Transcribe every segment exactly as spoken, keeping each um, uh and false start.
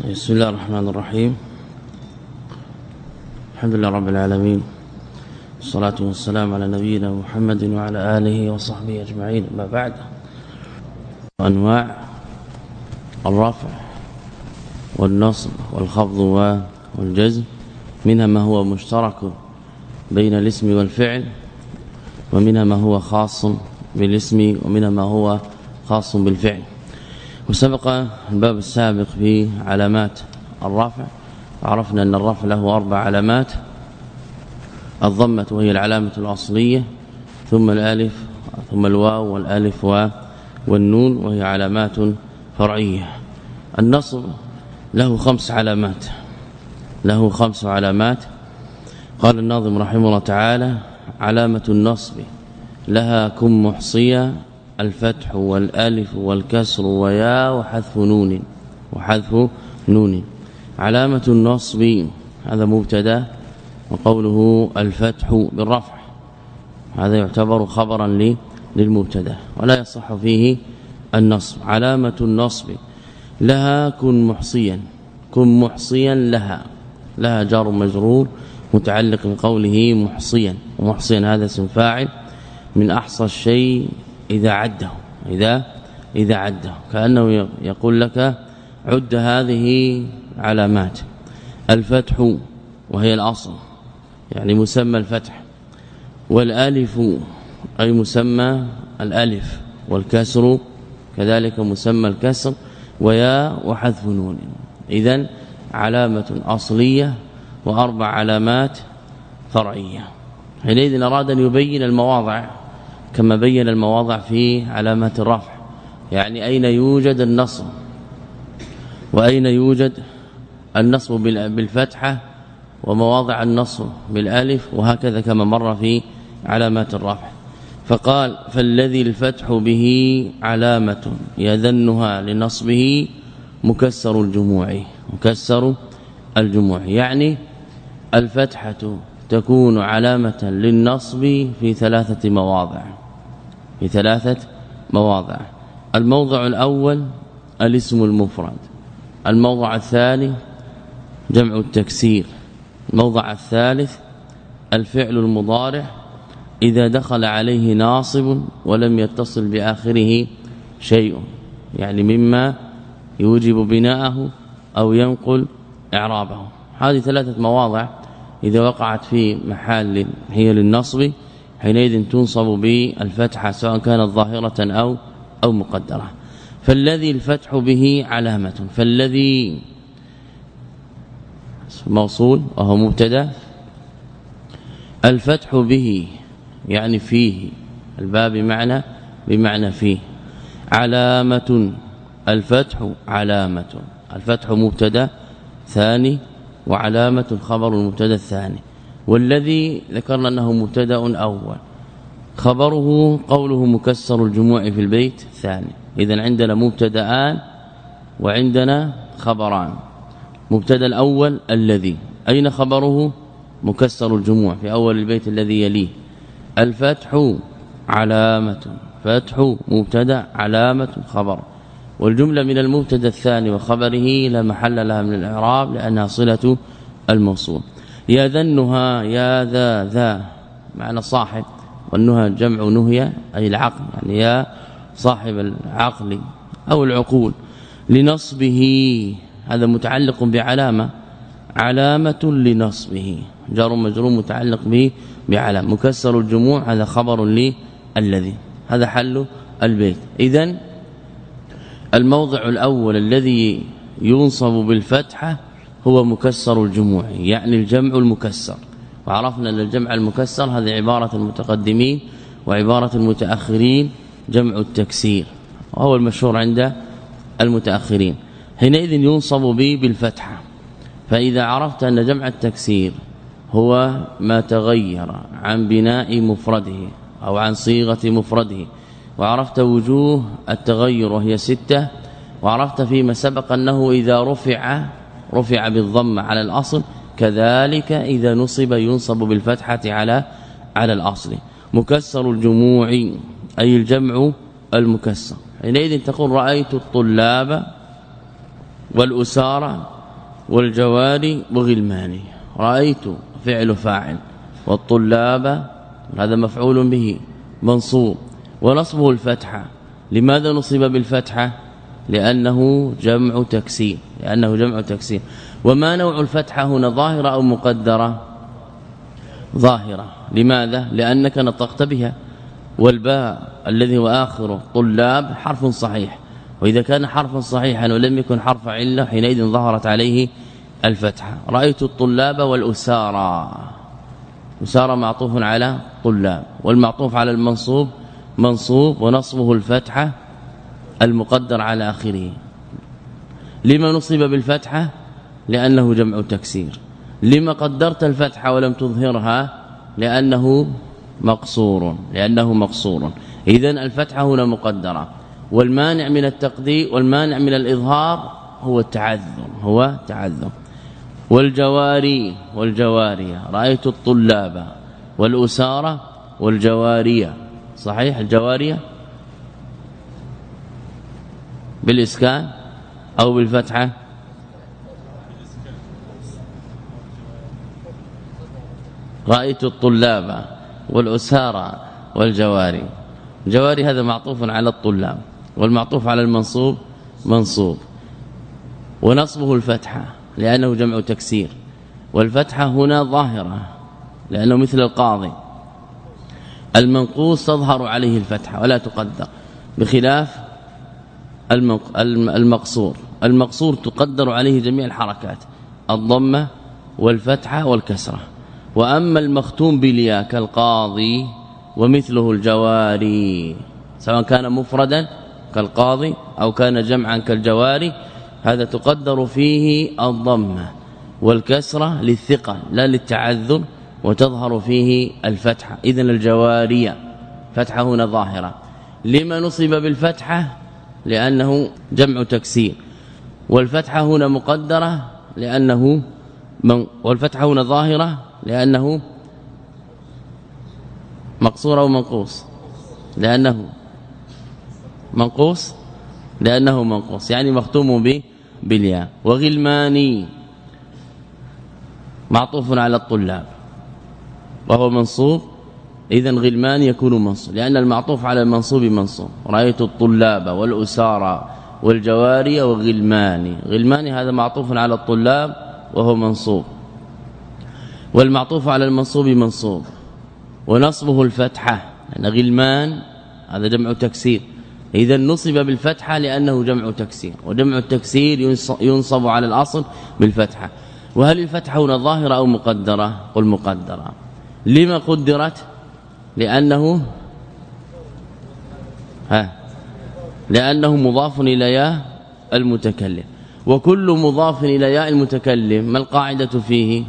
بسم الله الرحمن الرحيم. الحمد لله رب العالمين، والصلاة والسلام على نبينا محمد وعلى آله وصحبه أجمعين. ما بعد، أنواع الرفع والنصب والخفض والجزم، منها ما هو مشترك بين الاسم والفعل، ومنها ما هو خاص بالاسم، ومنها ما هو خاص بالفعل. وسبق الباب السابق في علامات الرفع، عرفنا أن الرفع له أربع علامات: الضمة وهي العلامة الأصلية، ثم الألف، ثم الواو والألف والنون وهي علامات فرعية. النصب له خمس علامات له خمس علامات قال الناظم رحمه الله تعالى: علامة النصب لها كن محصية، الفتح والالف والكسر ويا وحذف نون وحذف نون. علامة النصب هذا مبتدا، وقوله الفتح بالرفع هذا يعتبر خبرا للمبتدا ولا يصح فيه النصب. علامة النصب لها كن محصيا، كن محصيا لها، لها جار مجرور متعلق بقوله محصيا، ومحصيا هذا اسم فاعل من أحصى الشيء إذا عده إذا إذا عده كأنه يقول لك عد هذه علامات: الفتح وهي الأصل يعني مسمى الفتح، والالف أي مسمى الالف، والكسر كذلك مسمى الكسر، ويا وحذف نون. إذن علامة أصلية وأربع علامات فرعية. حينئذ أراد أن يبين المواضع كما بين المواضع في علامات الرفع، يعني أين يوجد النصب وأين يوجد النصب بالفتحة، ومواضع النصب بالالف، وهكذا كما مر في علامات الرفع. فقال: فالذي الفتح به علامة يذنها لنصبه مكسر الجموع مكسر الجموع يعني الفتحة تكون علامة للنصب في ثلاثة مواضع في ثلاثة مواضع الموضع الأول الاسم المفرد، الموضع الثاني جمع التكسير، الموضع الثالث الفعل المضارع إذا دخل عليه ناصب ولم يتصل بآخره شيء، يعني مما يوجب بناءه أو ينقل إعرابه. هذه ثلاثة مواضع إذا وقعت في محل هي للنصب حينئذ تنصب بالفتحة سواء كانت ظاهرة أو أو مقدرة. فالذي الفتح به علامة، فالذي موصول وهو مبتدا، الفتح به يعني فيه، الباب بمعنى بمعنى فيه، علامة الفتح علامة، الفتح مبتدا ثاني وعلامة الخبر المبتدا الثاني. والذي ذكرنا أنه مبتدا أول، خبره قوله مكسر الجموع في البيت الثاني. إذن عندنا مبتدآن وعندنا خبران. مبتدا الأول الذي، أين خبره؟ مكسر الجموع في أول البيت الذي يليه. الفتح علامة، فتح مبتدا علامة خبر، والجملة من المبتدا الثاني وخبره لا محل لها من الإعراب لأنها صلة الموصول. يذنها يا ذا ذا معنى صاحب، والنهى جمع نهية أي العقل، يعني يا صاحب العقل أو العقول. لنصبه هذا متعلق بعلامة، علامة لنصبه جار مجرور متعلق به بعلامة. مكسر الجموع هذا خبر للذي، هذا حل البيت. إذن الموضع الأول الذي ينصب بالفتحة هو مكسر الجموع، يعني الجمع المكسر. وعرفنا أن الجمع المكسر هذه عبارة المتقدمين وعبارة المتأخرين جمع التكسير، وهو المشهور عند المتأخرين. حينئذ ينصب به بالفتحة. فإذا عرفت أن جمع التكسير هو ما تغير عن بناء مفرده أو عن صيغة مفرده، وعرفت وجوه التغير وهي ستة، وعرفت فيما سبق أنه إذا رفع رفع بالضم على الأصل، كذلك إذا نصب ينصب بالفتحة على على الأصل. مكسر الجموع أي الجمع المكسر. حينئذ تقول رأيت الطلاب والأسارة والجواري وغلماني. رأيت فعل فاعل والطلاب هذا مفعول به منصوب ونصبه الفتحة. لماذا نصب بالفتحة؟ لأنه جمع تكسير لأنه جمع تكسير. وما نوع الفتحة هنا ظاهرة أو مقدرة؟ ظاهرة. لماذا؟ لأنك نطقت بها. والباء الذي هو آخره طلاب حرف صحيح، وإذا كان حرفا صحيحا ولم يكن حرف علة حينئذ ظهرت عليه الفتحة. رأيت الطلاب والأسارى. أسارى معطوف على طلاب، والمعطوف على المنصوب منصوب ونصبه الفتحة المقدر على آخره. لما نصب بالفتحة؟ لأنه جمع تكسير. لما قدرت الفتحة ولم تظهرها؟ لأنه مقصور لأنه مقصور. إذن الفتحة هنا مقدرة. والمانع من التقدير والمانع من الإظهار هو التعذر هو تعذر. والجواري والجوارية. رأيت الطلاب والأسارة والجوارية. صحيح الجوارية بالإسكان أو بالفتحة؟ رأيت الطلاب والأسارة والجواري. الجواري هذا معطوف على الطلاب، والمعطوف على المنصوب منصوب ونصبه الفتحة لأنه جمع تكسير. والفتحة هنا ظاهرة لأنه مثل القاضي. المنقوص تظهر عليه الفتحة ولا تقدر، بخلاف المقصور. المقصور تقدر عليه جميع الحركات، الضمة والفتحة والكسرة. وأما المختوم بالياء كالقاضي ومثله الجواري، سواء كان مفردا كالقاضي أو كان جمعا كالجواري، هذا تقدر فيه الضمة والكسرة للثقل لا للتعذر، وتظهر فيه الفتحة. إذن الجوارية فتحة هنا ظاهرة. لما نصب بالفتحة؟ لأنه جمع تكسير. والفتحة هنا مقدرة لأنه من والفتحة هنا ظاهرة لأنه مقصور أو منقوص؟ لأنه منقوص لأنه منقوص يعني مختوم به بالياء. وغلماني معطوف على الطلاب وهو منصوب، إذن غلمان يكون منصوب لأن المعطوف على المنصوب منصوب. رأيت الطلاب والأسارى والجواري وغلماني. غلماني هذا معطوف على الطلاب وهو منصوب، والمعطوف على المنصوب منصوب ونصبه الفتحة لأن غلمان هذا جمع تكسير. إذا نصب بالفتحة لأنه جمع تكسير، وجمع التكسير ينصب على الأصل بالفتحة. وهل الفتحة هنا ظاهرة أو مقدرة؟ قل مقدرة. لما قدرت؟ لأنه ها لأنه مضاف إلى ياء المتكلم، وكل مضاف إلى ياء المتكلم ما القاعدة فيه؟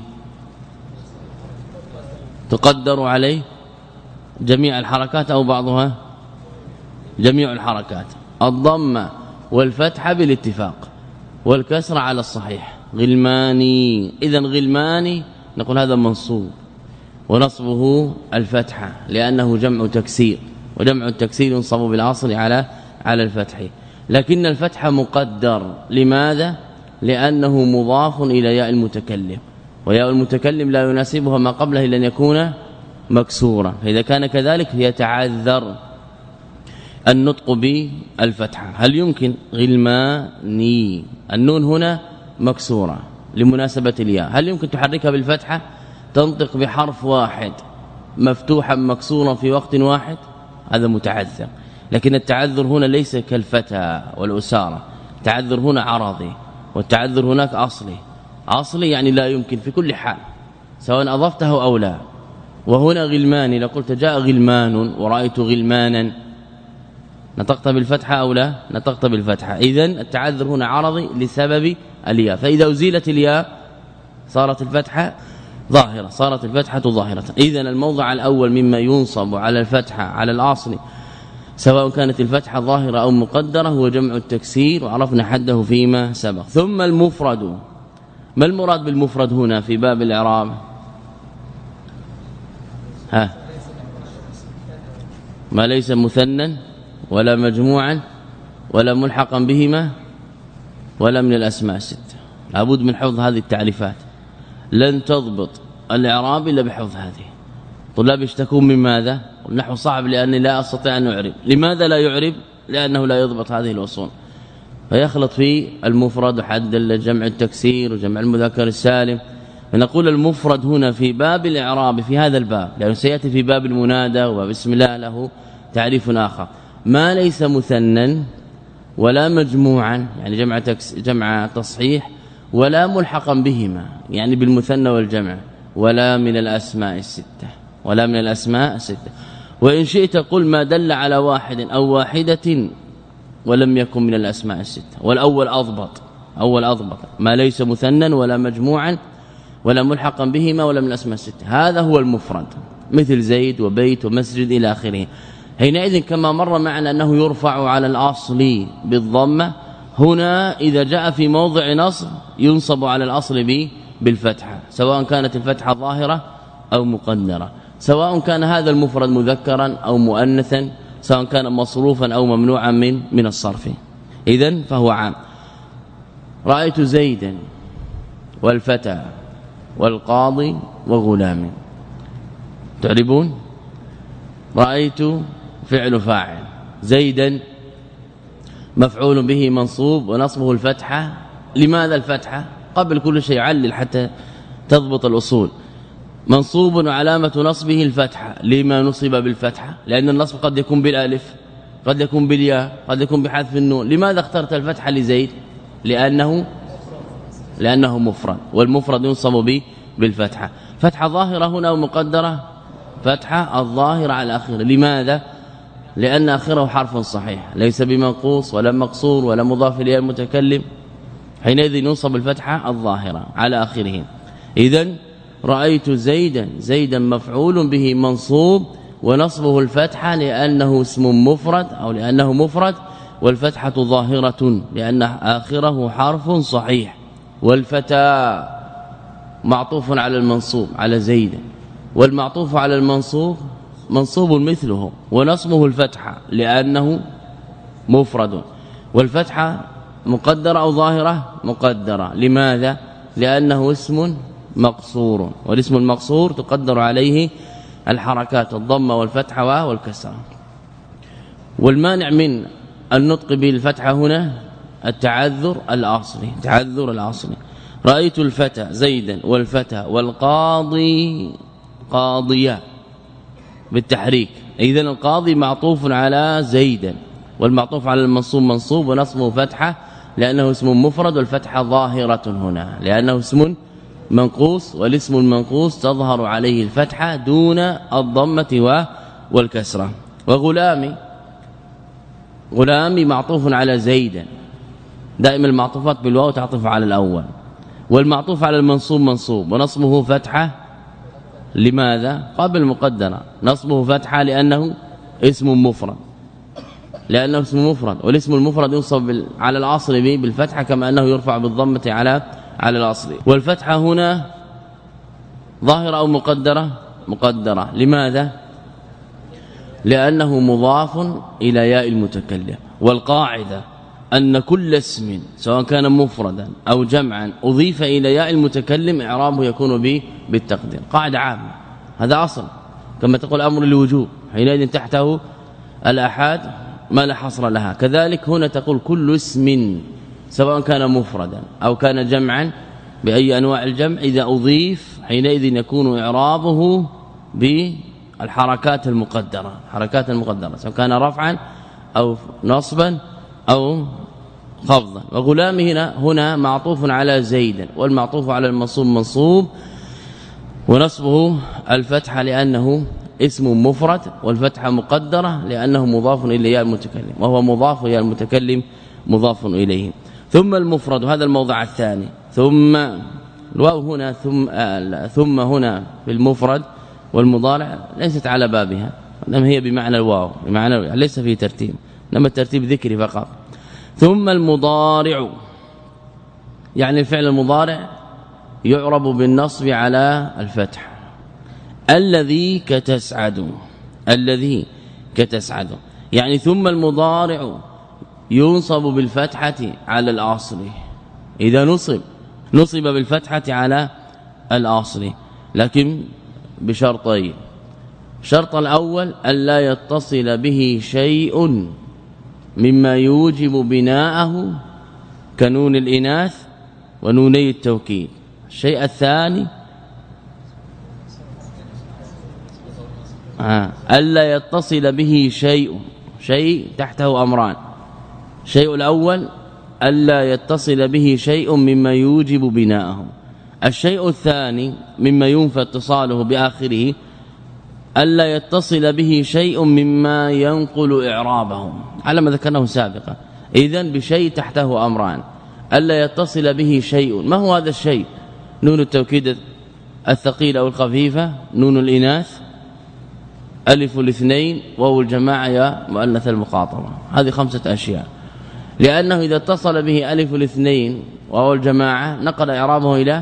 تقدر عليه جميع الحركات أو بعضها؟ جميع الحركات. الضمة والفتحة بالاتفاق، والكسر على الصحيح. غلماني. إذن غلماني نقول هذا منصوب ونصبه الفتحة لأنه جمع تكسير، وجمع التكسير ينصب بالعصر على على الفتح. لكن الفتح مقدر. لماذا؟ لأنه مضاف إلى ياء المتكلم، وياء المتكلم لا يناسبها ما قبله إلا أن يكون مكسورا، فإذا كان كذلك يتعذر النطق بالفتحة. هل يمكن غلماني النون هنا مكسورة لمناسبة الياء، هل يمكن تحركها بالفتحة تنطق بحرف واحد مفتوحا مكسورا في وقت واحد؟ هذا متعذر. لكن التعذر هنا ليس كالفتى والأسارة، التعذر هنا عرضي والتعذر هناك أصلي. أصلي يعني لا يمكن في كل حال سواء أضفته أو لا. وهنا غلماني لو قلت جاء غلمان ورأيت غلمانا نطقت بالفتحة أو لا؟ نطقت بالفتحة. إذن التعذر هنا عرضي لسبب الياء، فإذا أزيلت الياء صارت الفتحة ظاهرة، صارت الفتحة ظاهرة. إذن الموضع الأول مما ينصب على الفتحة على الأصل سواء كانت الفتحة ظاهرة أو مقدرة هو جمع التكسير، وعرفنا حده فيما سبق. ثم المفرد. ما المراد بالمفرد هنا في باب الإعراب؟ ها ما ليس مثنى ولا مجموعا ولا ملحقا بهما ولا من الأسماء الستة. لابد من حفظ هذه التعريفات. لن تضبط الإعراب إلا بحفظ هذه. طلاب يشتكون من ماذا؟ النحو صعب لأني لا أستطيع أن أعرب. لماذا لا يعرب؟ لأنه لا يضبط هذه الأصول، فيخلط في المفرد وحد جمع التكسير وجمع المذكر السالم. فنقول المفرد هنا في باب الإعراب في هذا الباب، لأنه سيأتي في باب المنادى وباب اسم الله له تعريف آخر، ما ليس مثنى ولا مجموعا يعني جمع جمع تصحيح ولا ملحقا بهما يعني بالمثنى والجمع، ولا من الأسماء الستة ولا من الأسماء الستة. وإن شئت قل ما دل على واحد أو واحدة ولم يكن من الأسماء الستة، والأول أضبط، أول أضبط ما ليس مثنى ولا مجموعا ولا ملحقا بهما ولا من الأسماء الستة، هذا هو المفرد، مثل زيد وبيت ومسجد إلى آخره. حينئذ كما مر معنا أنه يرفع على الأصل بالضمة، هنا إذا جاء في موضع نصب ينصب على الأصل بالفتحة، سواء كانت الفتحة ظاهرة أو مقدرة، سواء كان هذا المفرد مذكرا أو مؤنثا، سواء كان مصروفا أو ممنوعا من من الصرف. إذن فهو عام. رأيت زيدا والفتى والقاضي وغلام. تعربون؟ رأيت فعل فاعل، زيدا مفعول به منصوب ونصبه الفتحة. لماذا الفتحة؟ قبل كل شيء علل حتى تضبط الأصول. منصوب وعلامة نصبه الفتحة. لما نصب بالفتحة؟ لأن النصب قد يكون بالالف، قد يكون بالياء، قد يكون بحذف النون. لماذا اخترت الفتحة لزيد؟ لأنه لأنه مفرد، والمفرد ينصب به بالفتحة. فتحة ظاهرة هنا ومقدرة، فتحة الظاهرة على آخره. لماذا؟ لأن آخره حرف صحيح ليس بمنقوص ولا مقصور ولا مضاف إليه المتكلم، حينئذ ينصب الفتحة الظاهرة على آخره. إذن رأيت زيدا، زيدا مفعول به منصوب ونصبه الفتحة لأنه اسم مفرد أو لأنه مفرد، والفتحة ظاهرة لأن آخره حرف صحيح. والفتى معطوف على المنصوب على زيد، والمعطوف على المنصوب منصوب مثله ونصبه الفتحة لأنه مفرد، والفتحة مقدرة أو ظاهرة؟ مقدرة. لماذا؟ لأنه اسم مقصور، والاسم المقصور تقدر عليه الحركات الضمة والفتحة والكسرة. والمانع من النطق بالفتحة هنا التعذر الأصلي، تعذر الأصلي. رأيت الفتى زيدا والفتى والقاضي قاضيا بالتحريك. إذن القاضي معطوف على زيدا، والمعطوف على المنصوب منصوب ونصبه فتحة لأنه اسم مفرد، والفتحة ظاهرة هنا لأنه اسم منقوص، والاسم المنقوص تظهر عليه الفتحة دون الضمة والكسرة. وغلامي، غلامي معطوف على زيدا، دائما المعطوفات بالواو تعطف على الأول، والمعطوف على المنصوب منصوب ونصبه فتحة. لماذا؟ قبل مقدرة، نصبه فتحة لأنه اسم مفرد، لأنه اسم مفرد، والاسم المفرد ينصب على الأصل بالفتحة كما أنه يرفع بالضمة على على الأصل. والفتحة هنا ظاهرة أو مقدرة؟ مقدرة. لماذا؟ لأنه مضاف إلى ياء المتكلم. والقاعدة أن كل اسم سواء كان مفردا أو جمعا أضيف إلى ياء المتكلم إعرابه يكون به بالتقدير، قاعدة عامة، هذا أصل. كما تقول أمر الوجوب حينئذ تحته الآحاد ما لا حصر لها. كذلك هنا تقول كل اسم سواء كان مفردا أو كان جمعا بأي أنواع الجمع إذا أضيف حينئذ يكون إعرابه بالحركات المقدرة، حركات المقدرة سواء كان رفعا أو نصبا أو خفضا. وغلام هنا هنا معطوف على زيد، والمعطوف على المنصوب منصوب ونصبه الفتحة لأنه اسم مفرد، والفتحة مقدرة لأنه مضاف إلى ياء المتكلم، وهو مضاف إلى المتكلم مضاف إليه. ثم المفرد، هذا الموضع الثاني. ثم الواو هنا ثم آه ثم هنا في المفرد والمضارع ليست على بابها، انما هي بمعنى الواو، بمعنى ليس في ترتيب، انما الترتيب ذكري فقط. ثم المضارع يعني الفعل المضارع يعرب بالنصب على الفتح. الذي كتسعد، الذي كتسعد يعني ثم المضارع ينصب بالفتحة على الأصل. إذا نصب نصب بالفتحة على الأصل لكن بشرطين. الشرط الأول ألا يتصل به شيء مما يوجب بناءه كنون الإناث ونوني التوكيد. الشيء الثاني آه. ألا يتصل به شيء شيء تحته أمران. الشيء الأول ألا يتصل به شيء مما يوجب بناءه. الشيء الثاني مما ينفى اتصاله بآخره ألا يتصل به شيء مما ينقل إعرابه على ما ذكرناه سابقا. إذن بشيء تحته أمران ألا يتصل به شيء. ما هو هذا الشيء؟ نون التوكيد الثقيلة أو الخفيفة، نون الإناث، ألف الاثنين، واو الجماعة، يا مؤنث المخاطبة. هذه خمسة أشياء. لأنه إذا اتصل به ألف الاثنين واو الجماعة نقل إعرابه إلى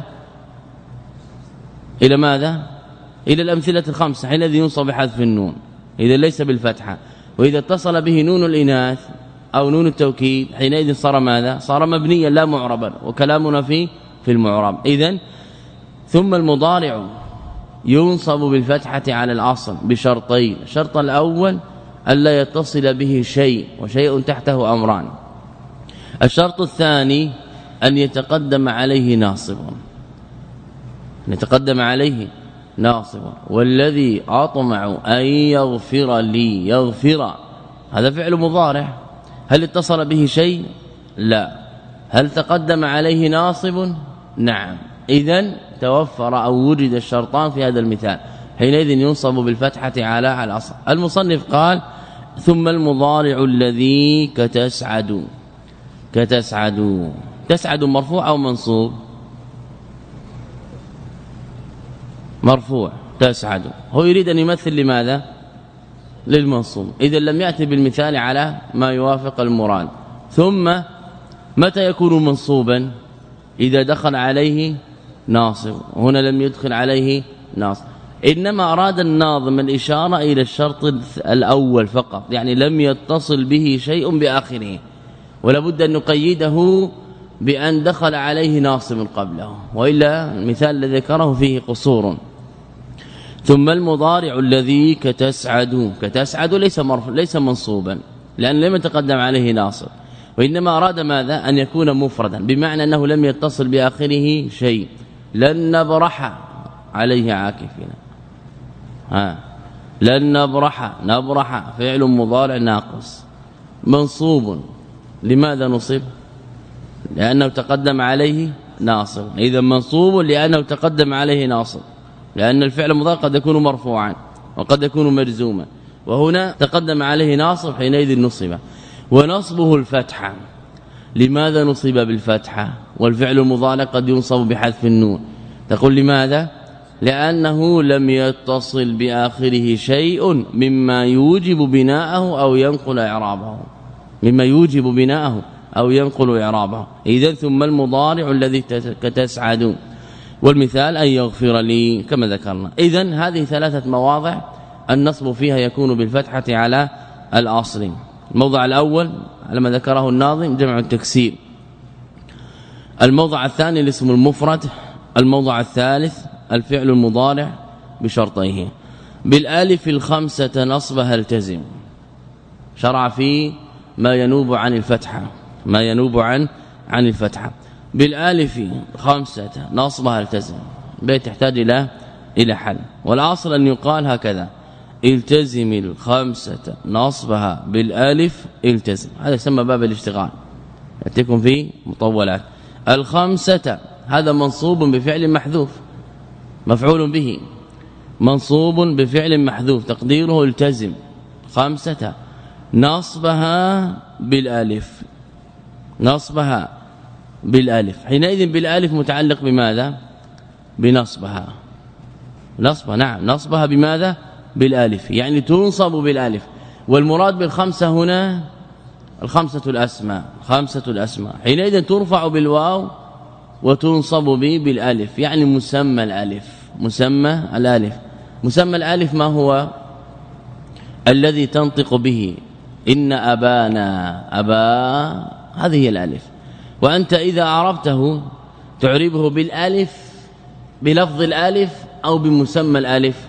إلى ماذا؟ إلى الأمثلة الخمسة حينئذ ينصب بحذف النون إذا ليس بالفتحة. وإذا اتصل به نون الإناث أو نون التوكيد حينئذ صار ماذا؟ صار مبنيا لا معربا، وكلامنا فيه في المعرب. إذن ثم المضارع ينصب بالفتحة على الأصل بشرطين. الشرط الأول ألا يتصل به شيء وشيء تحته أمران. الشرط الثاني أن يتقدم عليه ناصب أن يتقدم عليه ناصب. والذي أطمع أن يغفر لي، يغفر هذا فعل مضارع، هل اتصل به شيء؟ لا. هل تقدم عليه ناصب؟ نعم. إذن توفر أو وجد الشرطان في هذا المثال حينئذ ينصب بالفتحة على الأصل. المصنف قال ثم المضارع الذي كتسعد. كتسعد، تسعد مرفوع أو منصوب؟ مرفوع تسعد. هو يريد أن يمثل لماذا؟ للمنصوب. إذا لم يأتي بالمثال على ما يوافق المراد. ثم متى يكون منصوبا؟ إذا دخل عليه ناصب. هنا لم يدخل عليه ناصب، إنما أراد الناظم الإشارة إلى الشرط الأول فقط، يعني لم يتصل به شيء بآخره، ولا بد أن نقيده بأن دخل عليه ناصب قبله، وإلا المثال الذي ذكره فيه قصور. ثم المضارع الذي كتسعد. كتسعد ليس مرفوع ليس منصوبا لأن لم يتقدم عليه ناصب، وإنما أراد ماذا؟ أن يكون مفردا، بمعنى أنه لم يتصل بآخره شيء. لن نبرح عليه عاكفين. ها لن نبرح، نبرح فعل مضارع ناقص منصوب. لماذا نصب؟ لأنه تقدم عليه ناصب. إذا منصوب لأنه تقدم عليه ناصب، لأن الفعل المضارع قد يكون مرفوعا وقد يكون مجزوما، وهنا تقدم عليه ناصب حينئذ نصب. ونصبه الفتحة. لماذا نصب بالفتحة والفعل المضارع قد ينصب بحذف النون؟ تقول لماذا؟ لأنه لم يتصل بآخره شيء مما يوجب بناءه أو ينقل إعرابه، مما يوجب بناءه أو ينقل إعرابه. إذن ثم المضارع الذي كتسعد، والمثال أن يغفر لي كما ذكرنا. إذن هذه ثلاثة مواضع النصب فيها يكون بالفتحة على الأصل. الموضع الأول على ما ذكره الناظم جمع التكسير. الموضع الثاني الاسم المفرد. الموضع الثالث الفعل المضارع بشرطيه. بالالف الخمسة نصبها التزم. شرع في ما ينوب عن الفتحة، ما ينوب عن عن الفتحة. بالالف خمسة نصبها التزم، بيت يحتاج الى الى حل، والاصل ان يقال هكذا: التزم الخمسة نصبها بالالف التزم. هذا يسمى باب الاشتغال، ياتيكم فيه مطولات. الخمسة هذا منصوب بفعل محذوف، مفعول به منصوب بفعل محذوف تقديره التزم. خمسة نصبها بالالف، نصبها بالالف، حينئذ بالالف متعلق بماذا؟ بنصبها. نصبها نعم نصبها بماذا؟ بالالف، يعني تنصب بالالف. والمراد بالخمسة هنا الخمسة الأسماء، خمسة الأسماء، حينئذ ترفع بالواو وتنصب به بالالف، يعني مسمى الالف. مسمى الالف، مسمى الالف ما هو؟ الذي تنطق به. إن أبانا، أبا هذه هي الالف. وأنت إذا عرفته تعربه بالالف بلفظ الالف أو بمسمى الالف؟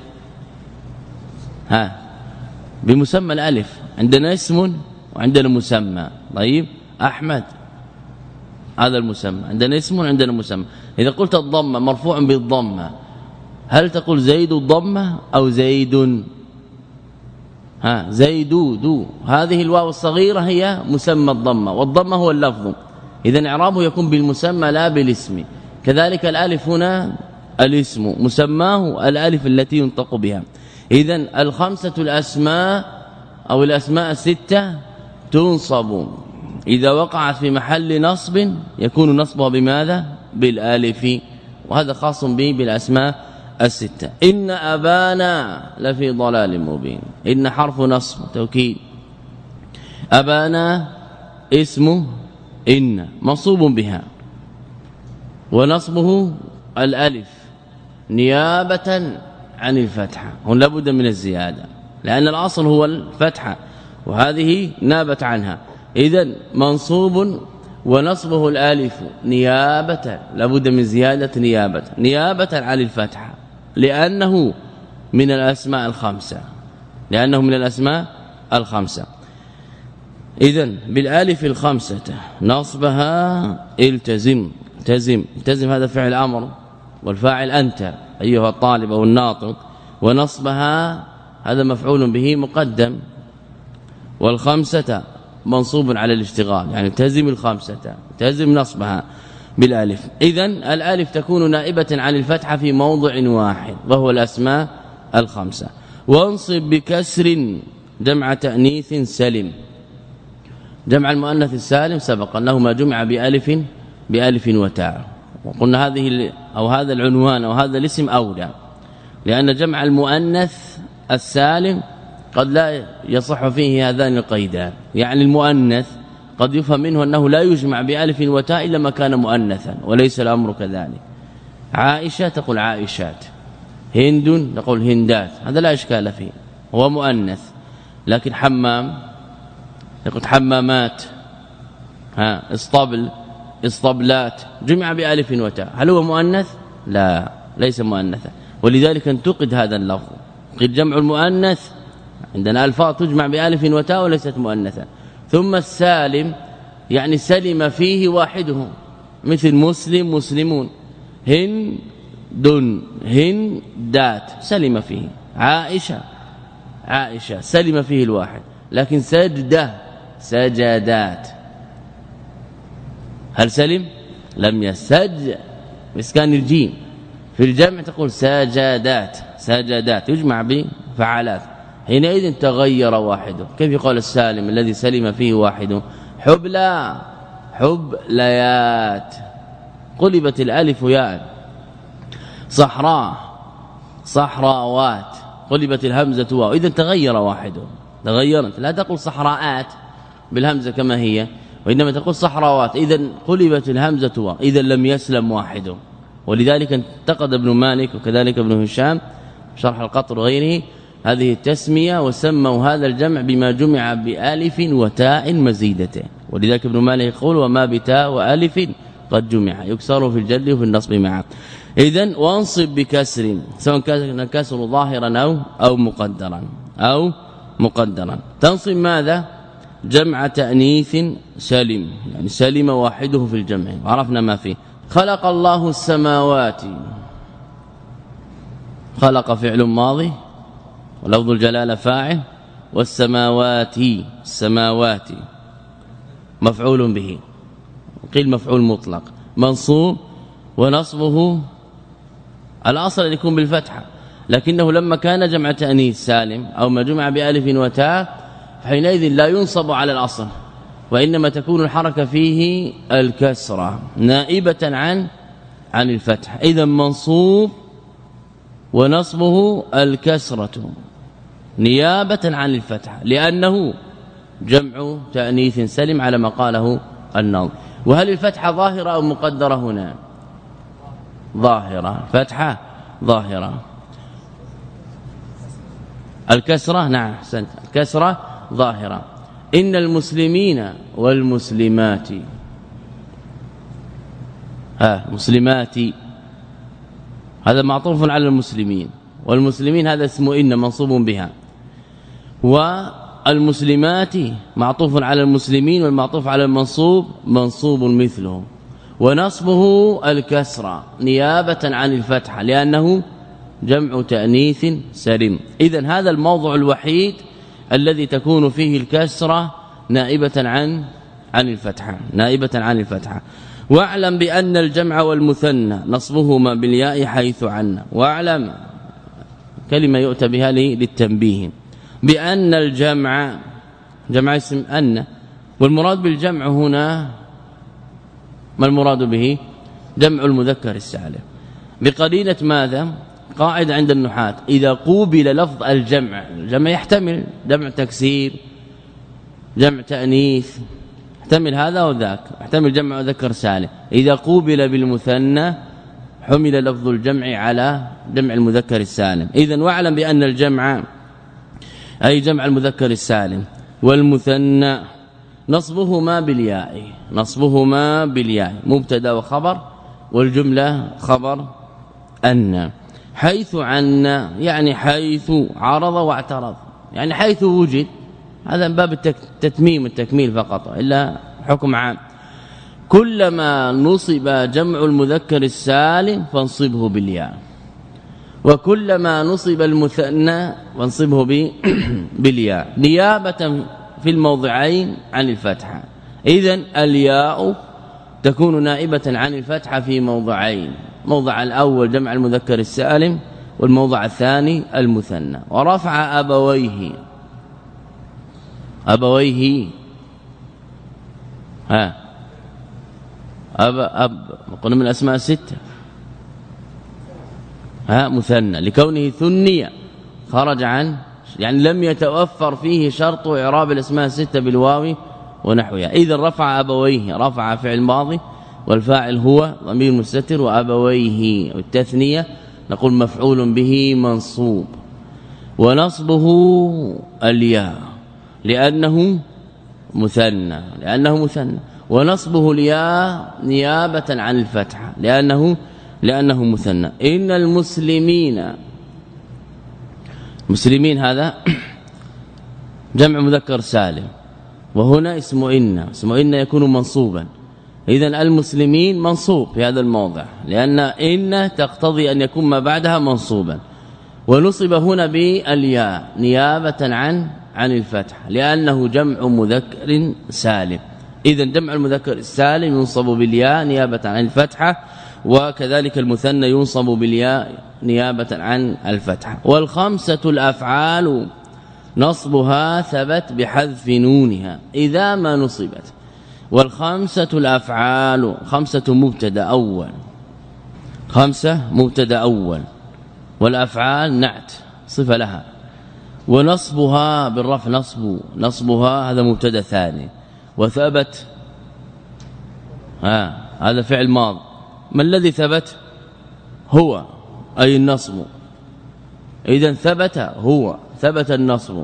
ها بمسمى الالف. عندنا اسم وعندنا مسمى. طيب أحمد هذا المسمى، عندنا اسم وعندنا مسمى. إذا قلت الضمه مرفوع بالضمه هل تقول زيد الضمه أو زيد؟ ها زيد دو، هذه الواو الصغيرة هي مسمى الضمه والضمه هو اللفظ، إذا اعرابه يكون بالمسمى لا بالاسم. كذلك الالف هنا الاسم مسماه الالف التي ينطق بها. إذا الخمسة الأسماء أو الأسماء الستة تنصب إذا وقعت في محل نصب يكون نصبها بماذا؟ بالالف، وهذا خاص به بالأسماء الستة. إن أبانا لفي ضلال مبين، إن حرف نصب توكيد، أبانا اسمه إن منصوب بها ونصبه الالف نيابة عن الفتحة. هنا لابد من الزيادة لأن الأصل هو الفتحة وهذه نابت عنها. إذن منصوب ونصبه الالف نيابة، لابد من زيادة نيابة نيابة عن الفتحة لأنه من الأسماء الخمسة لأنه من الأسماء الخمسة. إذن بالالف الخمسة نصبها التزم. التزم التزم هذا فعل أمر والفاعل أنت أيها الطالب أو الناطق، ونصبها هذا مفعول به مقدم، والخمسة منصوب على الاشتغال، يعني التزم الخمسة التزم نصبها بالالف. إذن الالف تكون نائبة عن الفتحة في موضع واحد وهو الأسماء الخمسة. وانصب بكسر جمع تأنيث سلم. جمع المؤنث السالم سبق أنه ما جمع بألف بألف وتاء، وقلنا هذه أو هذا العنوان أو هذا الاسم أولى، لأن جمع المؤنث السالم قد لا يصح فيه هذان القيدان. يعني المؤنث قد يفهم منه أنه لا يجمع بألف وتاء إلا ما كان مؤنثا، وليس الأمر كذلك. عائشة تقول عائشات، هند تقول هندات، هذا لا إشكال فيه، هو مؤنث. لكن حمام تقول حمامات، ها اسطبل اسطبلات، جمع بألف وتاء، هل هو مؤنث؟ لا ليس مؤنثا. ولذلك انتقد هذا اللفظ، قد جمع المؤنث عندنا الفاظ تجمع بألف وتاء وليست مؤنثا. ثم السالم يعني سلم فيه واحدهم، مثل مسلم مسلمون، هند هندات سلم فيه، عائشة عائشة سلم فيه الواحد. لكن سجدة سجدات هل سلم؟ لم يسج بإسكان الجيم. في الجمع تقول سجدات سجدات يجمع بفعالات، حينئذ تغير واحده. كيف يقول السالم الذي سلم فيه واحده؟ حبلى حبليات، قلبت الالف ياء. صحراء صحراوات، قلبت الهمزه واو، اذا تغير واحده تغيرت. لا تقول صحراءات بالهمزه كما هي، وانما تقول صحراوات، اذا قلبت الهمزه واو، اذا لم يسلم واحده. ولذلك انتقد ابن مالك وكذلك ابن هشام شرح القطر وغيره هذه التسمية، وسموا هذا الجمع بما جمع بألف وتاء مزيدتين. ولذلك ابن مالك يقول وما بتاء وألف قد جمع، يكسر في الجر وفي النصب معا. إذن وانصب بكسر، سواء كان كسر ظاهرا أو, أو مقدرا أو مقدرا. تنصب ماذا؟ جمع تأنيث سلم، يعني سلم واحده في الجمع، عرفنا ما فيه. خلق الله السماوات، خلق فعل ماضي ولفظ الجلاله فاعل، والسماوات السماوات مفعول به، قيل مفعول مطلق منصوب، ونصبه الاصل ان يكون بالفتحه، لكنه لما كان جمع تانيث سالم او ما جمع بالف وتاء حينئذ لا ينصب على الاصل، وانما تكون الحركه فيه الكسره نائبه عن عن الفتح. اذا منصوب ونصبه الكسرة نيابة عن الفتحة، لأنه جمع تأنيث سلم على ما قاله الناظم. وهل الفتحة ظاهرة أو مقدرة هنا؟ ظاهرة، فتحة ظاهرة. الكسرة نعم أحسنت، الكسرة ظاهرة. إن المسلمين والمسلمات، ها مسلمات هذا معطوف على المسلمين والمسلمين هذا اسمه إن منصوب بها والمسلمات معطوف على المسلمين والمعطوف على المنصوب منصوب مثله ونصبه الكسرة نيابة عن الفتحة لأنه جمع تأنيث سلم. إذن هذا الموضع الوحيد الذي تكون فيه الكسرة نائبة عن عن الفتحة نائبة عن الفتحة. واعلم بأن الجمع والمثنى نصبهما بالياء حيث عنا. واعلم كلمة يؤتى بها للتنبيه بأن الجمع جمع اسم أن والمراد بالجمع هنا ما المراد به جمع المذكر السالم بقرينة ماذا قاعدة عند النحاة إذا قوبل لفظ الجمع الجمع يحتمل جمع تكسير جمع تأنيث يحتمل هذا وذاك يحتمل جمع مذكر سالم إذا قوبل بالمثنى حمل لفظ الجمع على جمع المذكر السالم. إذن واعلم بأن الجمع أي جمع المذكر السالم والمثنى نصبهما بالياء نصبهما بالياء مبتدا وخبر والجملة خبر أن حيث عنا يعني حيث عرض واعترض يعني حيث وجد هذا من باب التتميم التكميل فقط إلا حكم عام. كلما نصب جمع المذكر السالم فانصبه بالياء وكلما نصب المثنى فانصبه بالياء نيابة في الموضعين عن الفتحة. إذن الياء تكون نائبة عن الفتحة في موضعين موضع الأول جمع المذكر السالم والموضع الثاني المثنى. ورفع أبويه أبويه ها أب أب قلنا من الأسماء الستة ها مثنى لكونه ثنية خرج عن يعني لم يتوفر فيه شرط إعراب الأسماء الستة بالواو ونحوها. إذا رفع أبويه رفع فعل ماضي والفاعل هو ضمير مستتر وأبويه والتثنية نقول مفعول به منصوب ونصبه الياء لأنه مثنى لأنه مثنى ونصبه الياء نيابة عن الفتحة لأنه لأنه مثنى. إن المسلمين مسلمين هذا جمع مذكر سالم وهنا اسم إن اسم إن يكون منصوبا. إذن المسلمين منصوب في هذا الموضع لأن إن تقتضي أن يكون ما بعدها منصوبا ونصب هنا بالياء نيابة عن عن الفتح لأنه جمع مذكر سالم. إذن جمع المذكر السالم ينصب بالياء نيابة عن الفتحة وكذلك المثنى ينصب بالياء نيابة عن الفتحة. والخمسة الأفعال نصبها ثبت بحذف نونها إذا ما نصبت. والخمسة الأفعال خمسة مبتدا أول خمسة مبتدا أول والأفعال نعت صفة لها ونصبها بالرفع نصب نصبها هذا مبتدا ثاني وثبت ها هذا فعل ماضي. ما الذي ثبت هو أي النصب. إذن ثبت هو ثبت النصب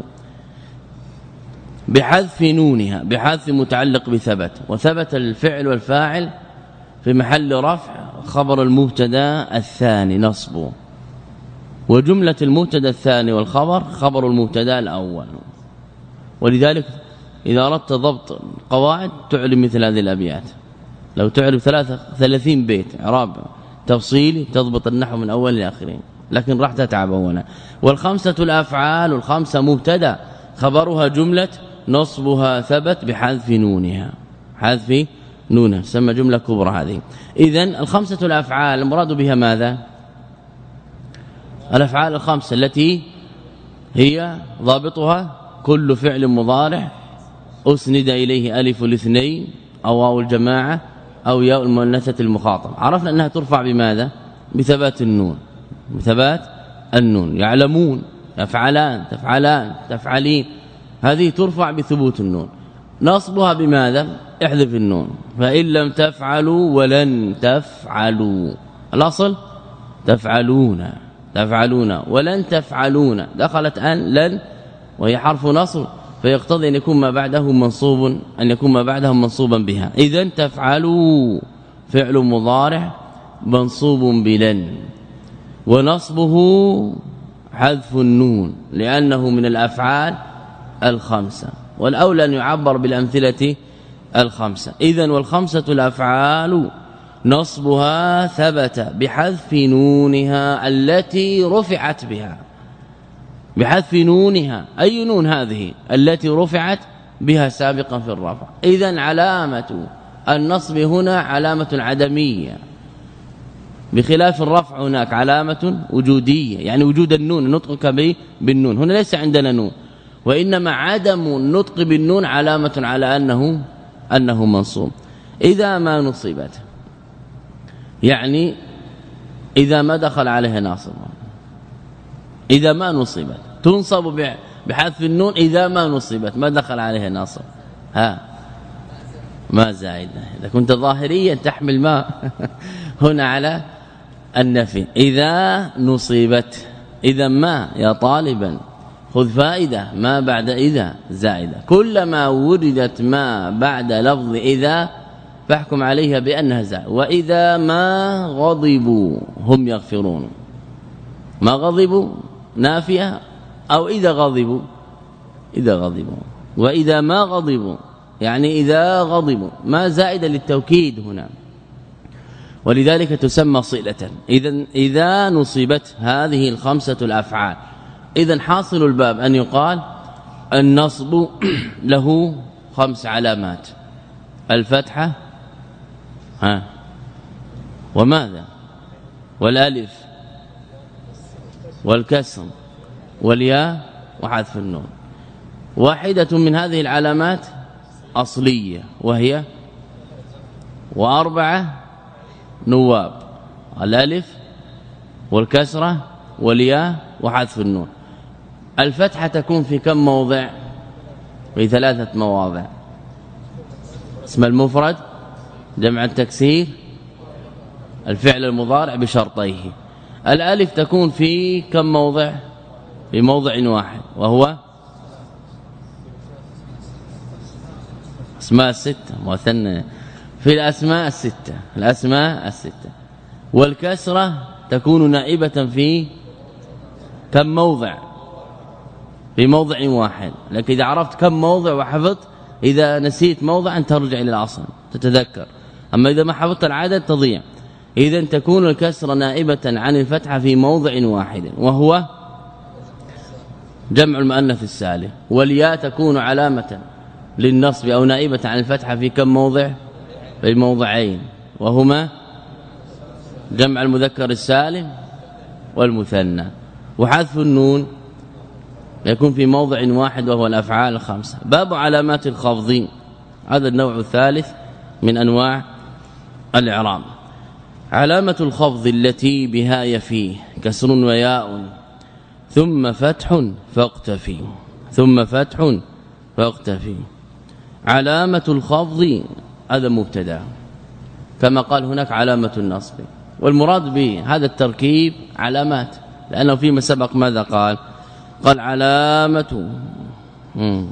بحذف نونها بحذف متعلق بثبت وثبت الفعل والفاعل في محل رفع خبر المبتدا الثاني نصبه وجملة المبتدا الثاني والخبر خبر المبتدا الأول. ولذلك إذا أردت ضبط قواعد تعلم مثل هذه الأبيات لو تعرف ثلاثة ثلاثين بيت إعراب تفصيلي تضبط النحو من أول لآخرين لكن راح تتعب هنا. والخمسة الأفعال الخمسة مبتدا خبرها جملة نصبها ثبت بحذف نونها حذف نونها سمى جملة كبرى هذه. إذن الخمسة الأفعال المراد بها ماذا الأفعال الخمسة التي هي ضابطها كل فعل مضارع أسند إليه ألف الاثنين أو واو الجماعة أو ياء المؤنثة المخاطب. عرفنا أنها ترفع بماذا بثبات النون بثبات النون. يعلمون يفعلان تفعلان تفعلين هذه ترفع بثبوت النون. نصبها بماذا احذف النون فإن لم تفعلوا ولن تفعلوا الأصل تفعلون تفعلون ولن تفعلون دخلت أن لن وهي حرف نصب فيقتضي أن يكون ما بعده منصوب أن يكون ما بعده منصوبا بها. إذن تفعلوا فعل مضارع منصوب بلن ونصبه حذف النون لأنه من الأفعال الخمسة والأولى أن يعبر بالأمثلة الخمسة. إذن والخمسة الأفعال نصبها ثبت بحذف نونها التي رفعت بها بحذف نونها. أي نون هذه؟ التي رفعت بها سابقا في الرفع. إذن علامة النصب هنا علامة عدمية بخلاف الرفع هناك علامة وجودية يعني وجود النون نطقك به بالنون. هنا ليس عندنا نون وإنما عدم النطق بالنون علامة على أنه أنه منصوب. إذا ما نصبت يعني إذا ما دخل عليها ناصب إذا ما نصبت تنصب بحذف النون إذا ما نصبت ما دخل عليها ناصب ها ما زائدة. إذا كنت ظاهريا تحمل ما هنا على النفي. إذا نصبت إذا ما يا طالبا خذ فائدة ما بعد إذا زائدة. كلما وردت ما بعد لفظ إذا فاحكم عليها بأنها زائدة. وإذا ما غضبوا هم يغفرون ما غضبوا نافية أو إذا غضبوا إذا غضبوا وإذا ما غضبوا يعني إذا غضبوا ما زائدة للتوكيد هنا ولذلك تسمى صلة. إذا إذا نصبت هذه الخمسة الأفعال إذا حاصل الباب أن يقال النصب له خمس علامات الفتحة ها وماذا والالف والكسر والياء وحذف النون. واحدة من هذه العلامات أصلية وهي وأربعة نواب الالف والكسرة والياء وحذف النون. الفتحة تكون في كم موضع؟ في ثلاثة مواضع. اسم المفرد جمع التكسير الفعل المضارع بشرطيه. الالف تكون في كم موضع؟ في موضع واحد وهو اسماء الستة مثنى في الاسماء الستة الاسماء الستة. والكسرة تكون نائبة في كم موضع؟ في موضع واحد. لكن إذا عرفت كم موضع وحفظت إذا نسيت موضعا ترجع إلى الأصل تتذكر. أما إذا ما حفظت العدد تضيع. إذا تكون الكسرة نائبة عن الفتحة في موضع واحد وهو جمع المؤنث السالم. والياء تكون علامة للنصب أو نائبة عن الفتحة في كم موضع؟ في موضعين وهما جمع المذكر السالم والمثنى. وحذف النون يكون في موضع واحد وهو الأفعال الخمسة. باب علامات الخفض هذا النوع الثالث من أنواع الإعراب. علامة الخفض التي بها يفي كسر وياء ثم فتح فاقتفي ثم فتح فاقتفي. علامة الخفض هذا مبتدا كما قال هناك علامة النصب والمراد به هذا التركيب علامات لأنه فيما سبق ماذا قال؟ قال علامة مم.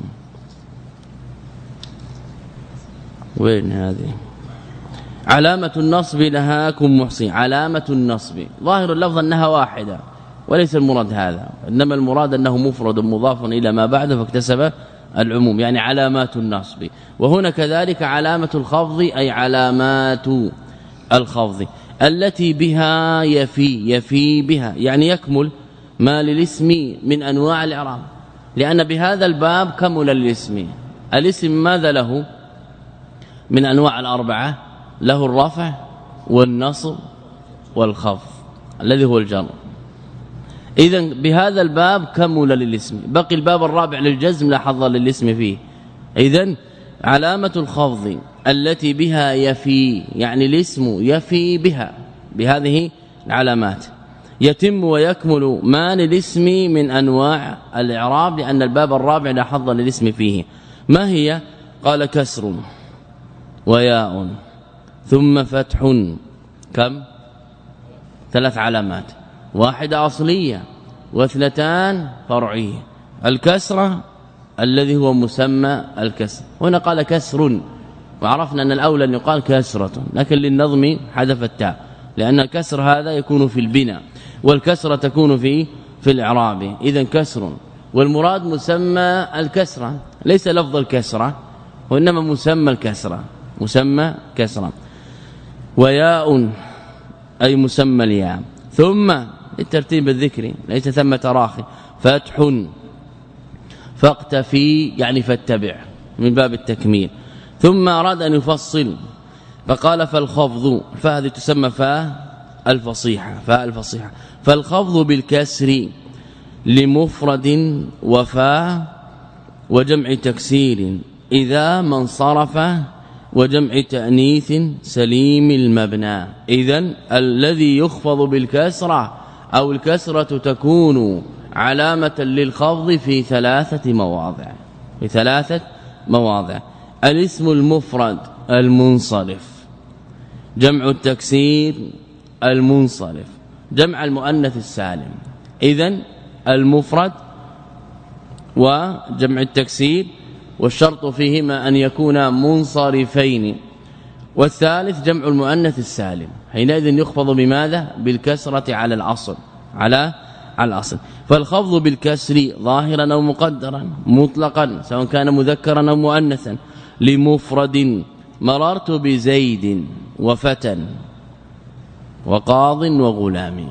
وين هذه؟ علامة النصب لهاكم محصي. علامة النصب ظاهر اللفظ أنها واحدة وليس المراد هذا إنما المراد أنه مفرد مضاف إلى ما بعده فاكتسب العموم يعني علامات النصب. وهنا كذلك علامة الخفض أي علامات الخفض التي بها يفي يفي بها يعني يكمل ما للاسم من أنواع الإعراب لأن بهذا الباب كمل الاسم. الاسم ماذا له من أنواع الأربعة؟ له الرفع والنصب والخفض الذي هو الجر. إذن بهذا الباب كمل للاسم. بقي الباب الرابع للجزم لا حظ للاسم فيه. إذن علامة الخفض التي بها يفي يعني الاسم يفي بها بهذه العلامات يتم ويكمل ما للاسم من أنواع الإعراب لأن الباب الرابع لا حظ للاسم فيه. ما هي؟ قال كسر وياء ثم فتح كم؟ ثلاث علامات واحدة أصلية واثنتان فرعية. الكسرة الذي هو مسمى الكسر هنا قال كسر وعرفنا أن الأولى أن يقال كسرة، لكن للنظم حذف التاء لأن الكسر هذا يكون في البناء والكسرة تكون في في الإعراب. إذن كسر، والمراد مسمى الكسرة ليس لفظ الكسرة وإنما مسمى الكسرة، مسمى كسرة. وياء أي مسمى الياء. ثم الترتيب الذكري ليس ثم تراخي. فتح فاقتفي يعني فاتبع من باب التكميل. ثم أراد أن يفصل فقال فالخفض، فهذه تسمى فاء الفصيحة، فاء الفصيحة. فالخفض بالكسر لمفرد وفاء وجمع تكسير إذا ما انصرف وجمع تأنيث سليم المبنى. إذن الذي يخفض بالكسرة أو الكسرة تكون علامة للخفض في ثلاثة مواضع، في ثلاثة مواضع. الاسم المفرد المنصرف، جمع التكسير المنصرف، جمع المؤنث السالم. إذن المفرد وجمع التكسير، والشرط فيهما أن يكونا منصرفين، والثالث جمع المؤنث السالم. حينئذ يخفض بماذا؟ بالكسرة على الأصل، على على الأصل. فالخفض بالكسر ظاهرا أو مقدرا مطلقا سواء كان مذكرا أو مؤنثا. لمفرد مررت بزيد وفتى وقاض وغلام.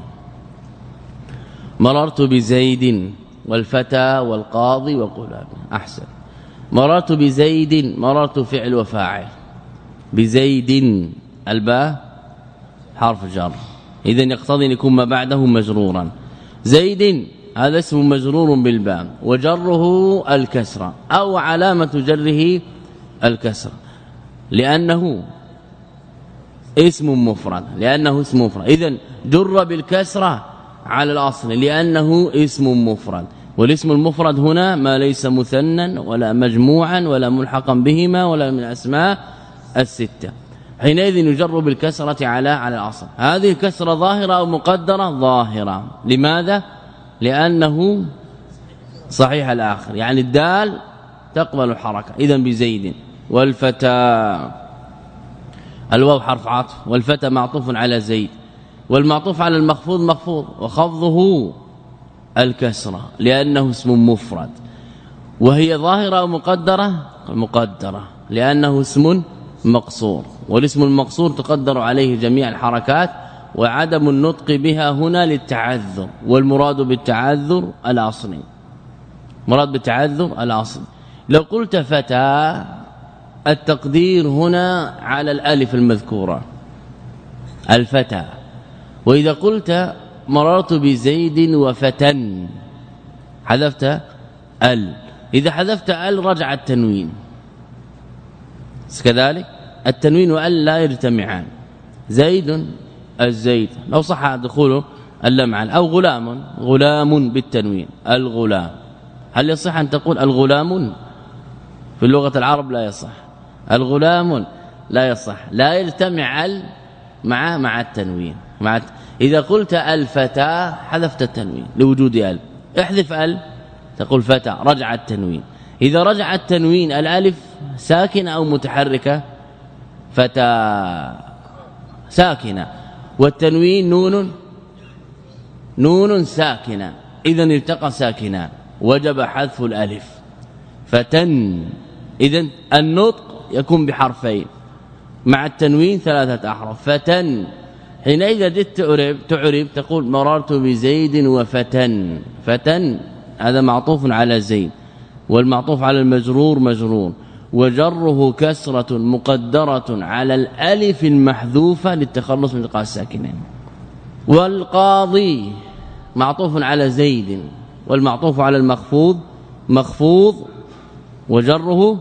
مررت بزيد والفتى والقاضي وغلام. أحسن. مررت بزيد، مررت فعل وفاعل، بزيد الباء حرف جر، إذن يقتضي أن يكون ما بعده مجرورا. زيد هذا اسم مجرور بالباء وجره الكسرة أو علامة جره الكسرة لأنه اسم مفرد، لأنه اسم مفرد. إذن جر بالكسرة على الأصل لأنه اسم مفرد، والاسم المفرد هنا ما ليس مثنى ولا مجموعا ولا ملحقا بهما ولا من الأسماء الستة. حينئذ يجر بالكسرة على على الأصل. هذه كسرة ظاهرة أو مقدرة؟ ظاهرة. لماذا؟ لأنه صحيح الآخر، يعني الدال تقبل الحركة. إذن بزيد. والفتى الواو حرف عطف، والفتى معطوف على زيد، والمعطوف على المخفوض مخفوض، وخفضه الكسرة لأنه اسم مفرد. وهي ظاهرة أو مقدرة؟ مقدرة لأنه اسم مقصور، والاسم المقصور تقدر عليه جميع الحركات، وعدم النطق بها هنا للتعذر، والمراد بالتعذر الأصلي، مراد بالتعذر الأصلي. لو قلت فتى التقدير هنا على الألف المذكورة الفتى، وإذا قلت مررت بزيد وفتى حذفت ال، إذا حذفت ال رجع التنوين كذلك. التنوين وال لا يجتمعان. زيد الزيد لو صح دخوله اللمعا، أو غلام غلام بالتنوين الغلام. هل يصح أن تقول الغلام؟ في اللغة العرب لا يصح. الغلام لا يصح، لا يجتمع ال مع مع التنوين مع الت... إذا قلت الفتى حذفت التنوين لوجود ال، احذف ال تقول فتى رجع التنوين. إذا رجع التنوين الالف ساكنه أو متحركه؟ فتى ساكنه، والتنوين نون نون ساكنه، إذن التقى ساكنان وجب حذف الالف. فتن، إذن النطق يكون بحرفين مع التنوين ثلاثة أحرف. فتن حينئذ جئت تعرب تعرب تقول مررت بزيد وفتن. فتن هذا معطوف على زيد، والمعطوف على المجرور مجرور، وجره كسرة مقدرة على الألف المحذوفة للتخلص من التقاء الساكنين. والقاضي معطوف على زيد، والمعطوف على المخفوض مخفوض، وجره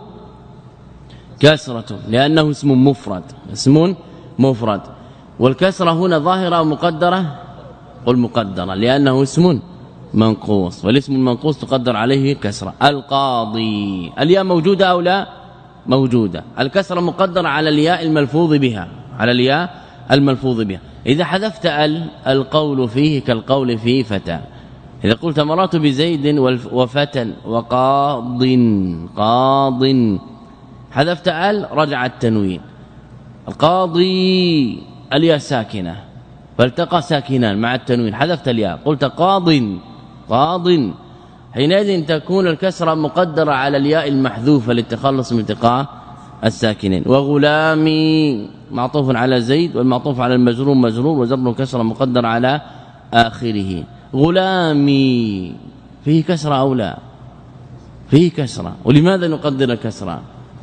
كسرة لأنه اسم مفرد، اسم مفرد. والكسرة هنا ظاهرة أو مقدرة؟ قل مقدرة لأنه اسم منقوص، والاسم المنقوص تقدر عليه كسرة. القاضي الياء موجودة أو لا؟ موجودة. الكسرة مقدرة على الياء الملفوظ بها، على الياء الملفوظ بها. إذا حذفت ال القول فيه كالقول في فتى. إذا قلت مررت بزيد وفتى وقاض قاض حذفت ال رجع التنوين. القاضي الياء ساكنه فالتقى ساكنان مع التنوين حذفت الياء قلت قاض قاض حينئذ تكون الكسره مقدره على الياء المحذوفه للتخلص من التقاء الساكنين. وغلامي معطوف على زيد والمعطوف على المجرور مجرور وجر كسره مقدر على آخره. غلامي فيه كسره او لا؟ فيه كسره. ولماذا نقدر الكسره؟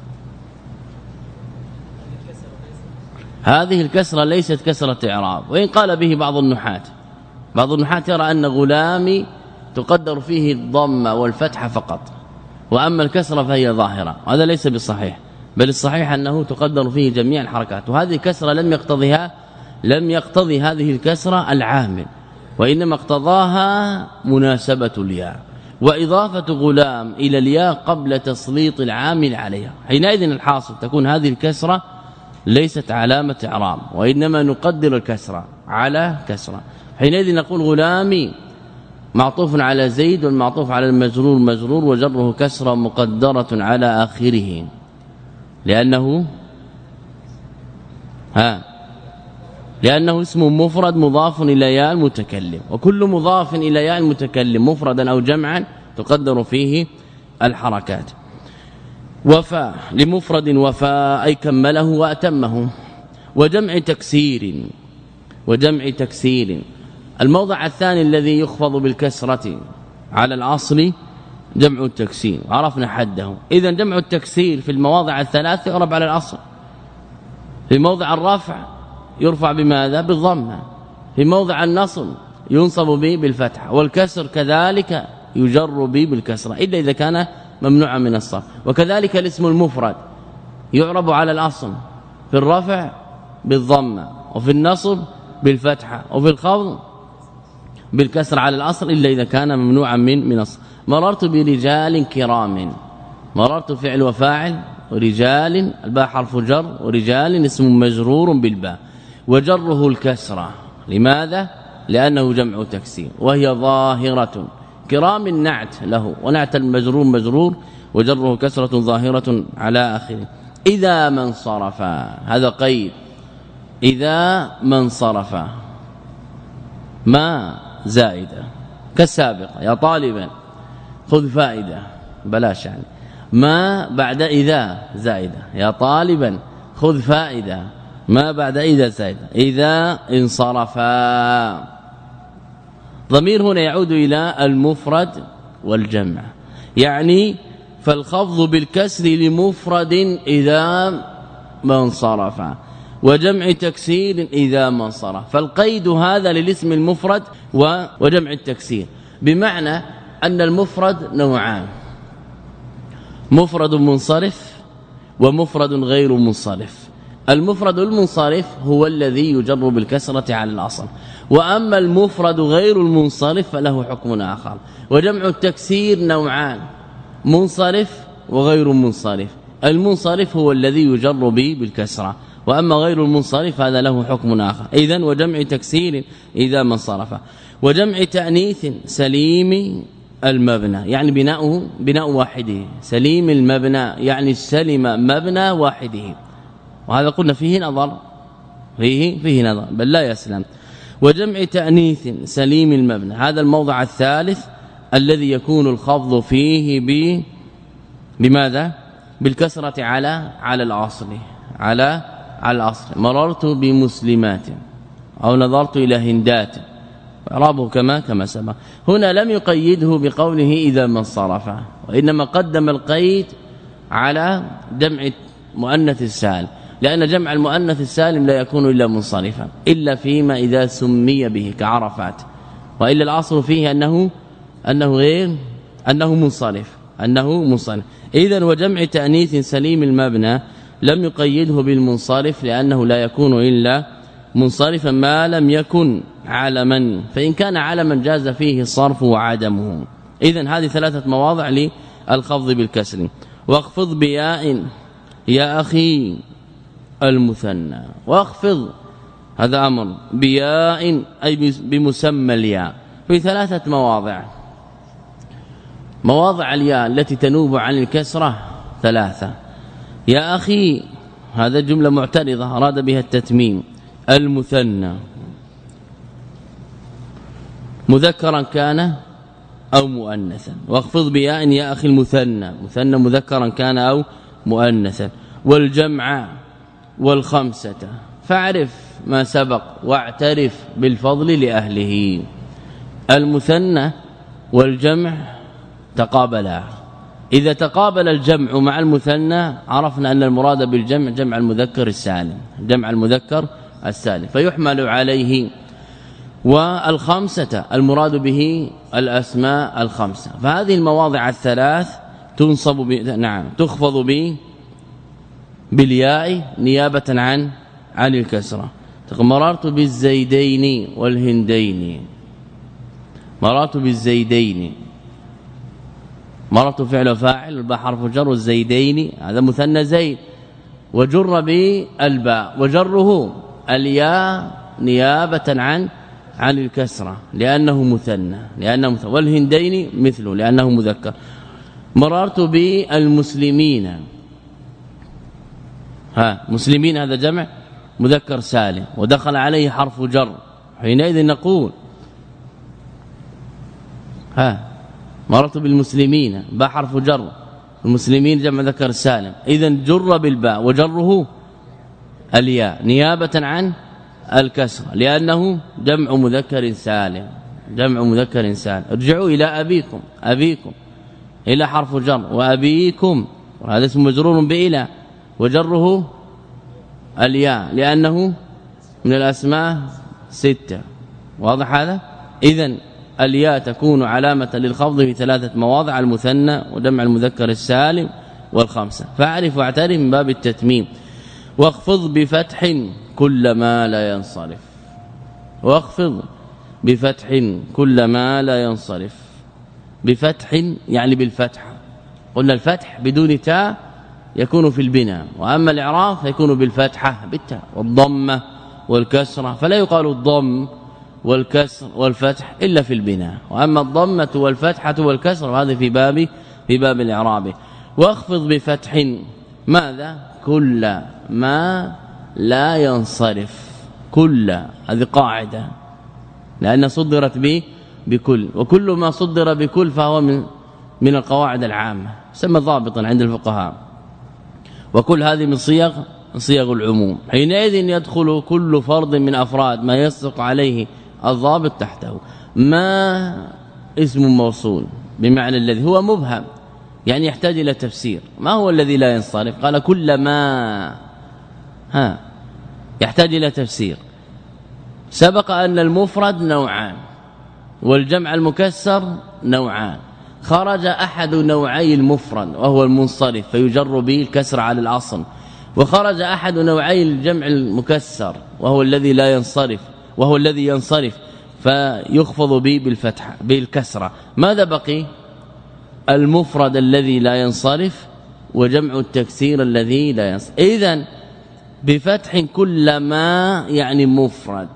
هذه الكسره ليست كسره اعراب وان قال به بعض النحاة. بعض النحاة يرى ان غلامي تقدر فيه الضمه والفتحه فقط واما الكسره فهي ظاهره. هذا ليس بالصحيح بل الصحيح انه تقدر فيه جميع الحركات. وهذه الكسره لم يقتضيها لم يقتضي هذه الكسره العامل وانما اقتضاها مناسبه الياء واضافه غلام الى الياء قبل تسليط العامل عليها. حينئذ الحاصل تكون هذه الكسره ليست علامه اعراب وانما نقدر الكسره على كسره. حينئذ نقول غلامي معطوف على زيد والمعطوف على المجرور مجرور وجره كسره مقدره على اخره لانه ها لانه اسم مفرد مضاف الى ياء المتكلم وكل مضاف الى ياء المتكلم مفردا او جمعا تقدر فيه الحركات. وفاء لمفرد وفاء اي كمله واتمه. وجمع تكسير وجمع تكسير الموضع الثاني الذي يخفض بالكسرة على الأصل جمع التكسير عرفنا حده. إذا جمع التكسير في المواضع الثلاث يقرب على الأصل. في موضع الرفع يرفع بماذا؟ بالضمه. في موضع النصب ينصب به بالفتحه والكسر كذلك يجر به بالكسره الا اذا كان ممنوعا من الصرف. وكذلك الاسم المفرد يعرب على الأصل في الرفع بالضمه وفي النصب بالفتحه وفي الخفض بالكسر على الأصل إلا إذا كان ممنوعا من من الصرف. مررت برجال كرام مررت فعل وفاعل ورجال الباء حرف جر ورجال اسم مجرور بالباء وجره الكسره. لماذا؟ لأنه جمع تكسير وهي ظاهرة. كرام النعت له ونعت المجرور مجرور وجره كسرة ظاهرة على آخره. إذا ما انصرف هذا قيد. إذا ما انصرف ما زائدة كالسابقة يا طالبا خذ فائدة بلاش يعني ما بعد إذا زائدة يا طالبا خذ فائدة ما بعد إذا زائدة. إذا انصرفا ضمير هنا يعود إلى المفرد والجمع يعني فالخفض بالكسر لمفرد إذا ما انصرف وجمع تكسير إذا ما انصرف. فالقيد هذا للاسم المفرد وجمع التكسير بمعنى أن المفرد نوعان مفرد منصرف ومفرد غير منصرف. المفرد المنصرف هو الذي يجر بالكسرة على الأصل وأما المفرد غير المنصرف فله حكم آخر. وجمع التكسير نوعان منصرف وغير منصرف. المنصرف هو الذي يجر به بالكسرة وأما غير المنصرف هذا له حكم آخر. إذن وجمع تكسير إذا ما انصرف. وجمع تأنيث سليم المبنى يعني بناؤه بناء واحده سليم المبنى يعني سلم مبنى واحده وهذا قلنا فيه نظر فيه فيه نظر بل لا يسلم. وجمع تأنيث سليم المبنى هذا الموضع الثالث الذي يكون الخفض فيه ب بماذا؟ بالكسرة على على الأصل على على الأصل. مررت بمسلمات أو نظرت إلى هندات اعرابه كما كما سبق. هنا لم يقيده بقوله إذا ما انصرف وإنما قدم القيد على جمع مؤنث السالم لأن جمع المؤنث السالم لا يكون إلا منصرفا إلا فيما إذا سمي به كعرفات وإلا الأصل فيه أنه أنه غير أنه منصرف أنه منصرف. إذن وجمع تأنيث سليم المبنى لم يقيده بالمنصرف لأنه لا يكون إلا منصرفا ما لم يكن علما فإن كان علما جاز فيه الصرف وعدمه. إذن هذه ثلاثة مواضع للخفض بالكسر. واخفض بياء يا أخي المثنى واخفض هذا أمر بياء أي بمسمى الياء في ثلاثة مواضع. مواضع الياء التي تنوب عن الكسرة ثلاثة. يا أخي هذا جملة معترضة أراد بها التتميم. المثنى مذكرا كان أو مؤنثا، واخفض بياء يا أخي المثنى، مثنى مذكرا كان أو مؤنثا. والجمع والخمسة فاعرف ما سبق واعترف بالفضل لأهله. المثنى والجمع تقابلا، إذا تقابل الجمع مع المثنى عرفنا أن المراد بالجمع جمع المذكر السالم، جمع المذكر السالم فيحمل عليه. والخمسة المراد به الأسماء الخمسة. فهذه المواضع الثلاث تنصب ب... نعم تخفض ب بالياء نيابة عن عن الكسرة. مررت بالزيدين والهندين، مررت بالزيدين، مررت فعل وفاعل والباء حرف جر، والزيدين هذا مثنى زيد، وجر بالباء وجره الياء نيابة عن عن الكسرة لأنه مثنى، لأنه مثنى. والهندين مثله لأنه مذكر. مررت بالمسلمين، ها مسلمين هذا جمع مذكر سالم ودخل عليه حرف جر، حينئذ نقول ها مررت بالمسلمين باء حرف جر، المسلمين جمع ذكر سالم، اذا جر بالباء وجره الياء نيابة عن الكسر لأنه جمع مذكر سالم، جمع مذكر سالم. ارجعوا إلى أبيكم، أبيكم إلى حرف جر، وأبيكم وهذا اسم مجرور بإلى وجره الياء لأنه من الأسماء ستة. واضح هذا؟ إذن الياء تكون علامة للخفض في ثلاثة مواضع: المثنى وجمع المذكر السالم والخمسة. فاعرف واعترف من باب التتميم. واخفض بفتح كل ما لا ينصرف، واخفض بفتح كل ما لا ينصرف. بفتح يعني بالفتح، قلنا الفتح بدون تاء يكون في البناء، وأما الإعراب فيكون بالفتحة بالتاء والضمة والكسرة، فلا يقال الضم والكسر والفتح إلا في البناء، وأما الضمة والفتحة والكسر هذا في باب في باب الإعراب. واخفض بفتح ماذا؟ كل ما لا ينصرف، كل هذه قاعدة لأن صدرت به بكل، وكل ما صدر بكل فهو من من القواعد العامة سمى ضابطا عند الفقهاء، وكل هذه من صيغ صيغ العموم. حينئذ يدخل كل فرد من أفراد ما يصدق عليه الضابط تحته. ما اسم موصول بمعنى الذي هو مبهم، يعني يحتاج إلى تفسير. ما هو الذي لا ينصرف؟ قال كل ما، ها يحتاج إلى تفسير. سبق أن المفرد نوعان والجمع المكسر نوعان، خرج أحد نوعي المفرد وهو المنصرف فيجر به الكسر على الأصل، وخرج أحد نوعي الجمع المكسر وهو الذي لا ينصرف وهو الذي ينصرف فيخفض به بالفتحة بالكسرة. ماذا بقي؟ المفرد الذي لا ينصرف وجمع التكسير الذي لا ينصرف. إذن بفتح كل ما يعني مفرد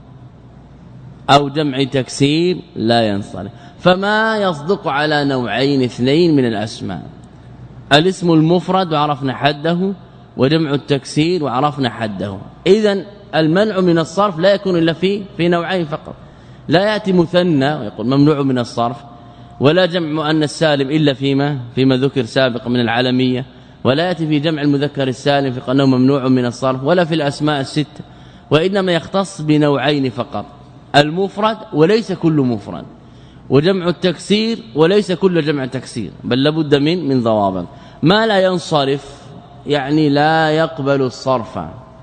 أو جمع تكسير لا ينصرف. فما يصدق على نوعين اثنين من الأسماء: الاسم المفرد وعرفنا حده، وجمع التكسير وعرفنا حده. إذن المنع من الصرف لا يكون إلا في في نوعين فقط. لا يأتي مثنى ويقول ممنوع من الصرف، ولا جمع مؤنث سالم إلا فيما فيما ذكر سابقا من العالمية، ولا يأتي في جمع المذكر السالم في قناه ممنوع من الصرف، ولا في الأسماء الستة، وإنما يختص بنوعين فقط: المفرد وليس كل مفرد، وجمع التكسير وليس كل جمع تكسير، بل لابد من من ضوابط. ما لا ينصرف يعني لا يقبل الصرف،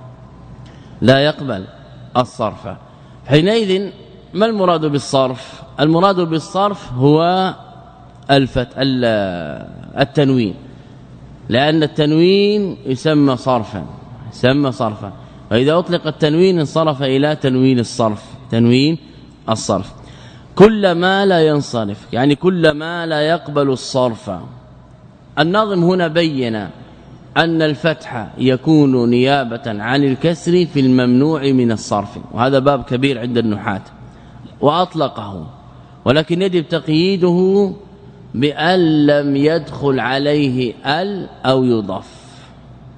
لا يقبل الصرف. حينئذ ما المراد بالصرف؟ المراد بالصرف هو الفت التنوين، لأن التنوين يسمى صرفا، يسمى صرفا، فإذا أطلق التنوين انصرف إلى تنوين الصرف، تنوين الصرف. كل ما لا ينصرف يعني كل ما لا يقبل الصرف. الناظم هنا بين أن الفتح يكون نيابة عن الكسر في الممنوع من الصرف، وهذا باب كبير عند النحاة وأطلقه، ولكن يجب تقييده بأن لم يدخل عليه ال أو يضاف،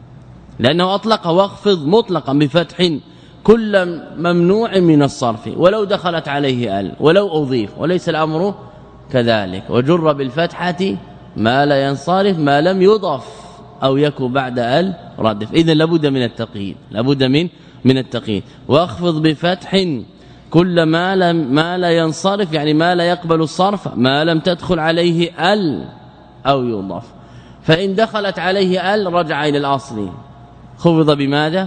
لأنه أطلق واخفض مطلقا بفتح كل ممنوع من الصرف ولو دخلت عليه ال ولو أضيف، وليس الأمر كذلك. وجر بالفتحة ما لا ينصرف ما لم يضف أو يكن بعد ال ردف. إذن لابد من التقييد، لابد من من التقييد. واخفض بفتح كل ما لم ما لا ينصرف، يعني ما لا يقبل الصرف ما لم تدخل عليه ال أو يضاف. فإن دخلت عليه ال رجع إلى الأصل، خفض بماذا؟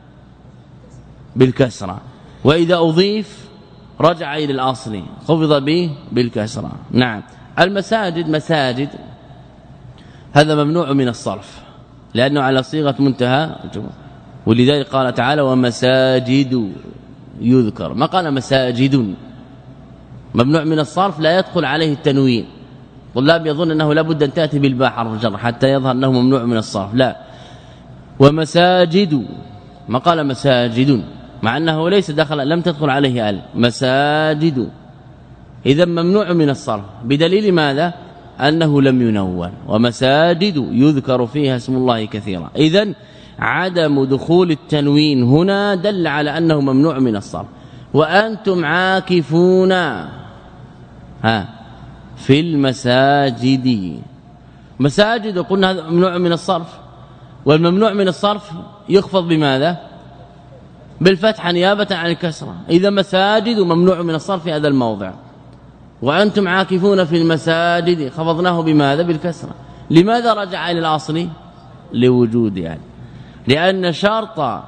بالكسرة. وإذا أضيف رجع إلى الأصل، خفض به بالكسرة. نعم. المساجد مساجد هذا ممنوع من الصرف لأنه على صيغة منتهى الجموع، ولذلك قال تعالى ومساجد يذكر، ما قال مساجد. ممنوع من الصرف لا يدخل عليه التنوين. طلاب يظن أنه لابد أن تأتي بالباء حرف جر حتى يظهر أنه ممنوع من الصرف، لا. ومساجد ما قال مساجد مع أنه ليس دخل لم تدخل عليه ال مساجد، إذا ممنوع من الصرف بدليل ماذا؟ أنه لم ينون. ومساجد يذكر فيها اسم الله كثيرا. إذن عدم دخول التنوين هنا دل على أنه ممنوع من الصرف. وأنتم عاكفون ها في المساجد، مساجد قلنا هذا ممنوع من الصرف، والممنوع من الصرف يخفض بماذا؟ بالفتحة نيابة عن الكسرة. إذا مساجد ممنوع من الصرف في هذا الموضع. وأنتم عاكفون في المساجد خفضناه بماذا؟ بالكسرة. لماذا رجع إلى الأصل؟ لوجود يعني، لأن شرط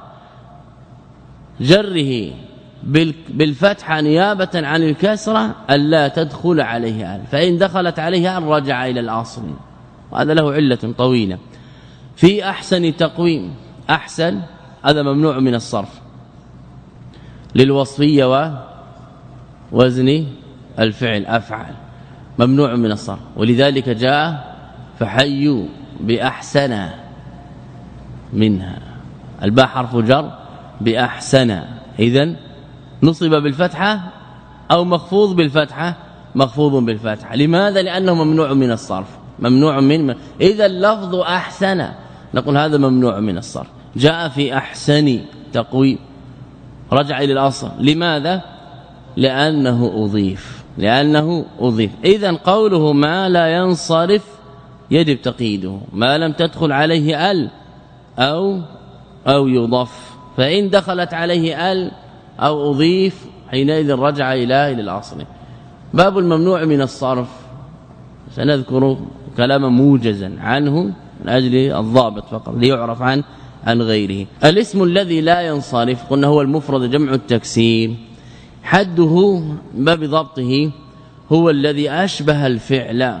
جره بالفتحة نيابة عن الكسرة ألا تدخل عليه ال، فإن دخلت عليه ال رجع إلى الأصل، وهذا له علة طويلة. في أحسن تقويم، أحسن هذا ممنوع من الصرف للوصفية ووزن الفعل أفعل، ممنوع من الصرف. ولذلك جاء فحيوا بأحسن منها، الباء حرف جر بأحسن، إذن نصب بالفتحة أو مخفوض بالفتحة، مخفوض بالفتحة. لماذا؟ لأنه ممنوع من الصرف، ممنوع من إذا اللفظ أحسن نقول هذا ممنوع من الصرف. جاء في أحسن تقويم رجع إلى الأصل. لماذا؟ لأنه أضيف، لأنه أضيف. إذن قوله ما لا ينصرف يجب تقييده ما لم تدخل عليه ال أو أو يضاف، فإن دخلت عليه ال أو أضيف حينئذ رجع إلى إلى الأصل. باب الممنوع من الصرف سنذكر كلاما موجزا عنه من أجل الضابط فقط ليعرف عن عن غيره. الاسم الذي لا ينصرف قلنا هو المفرد جمع التكسير، حده باب ضبطه هو الذي أشبه الفعل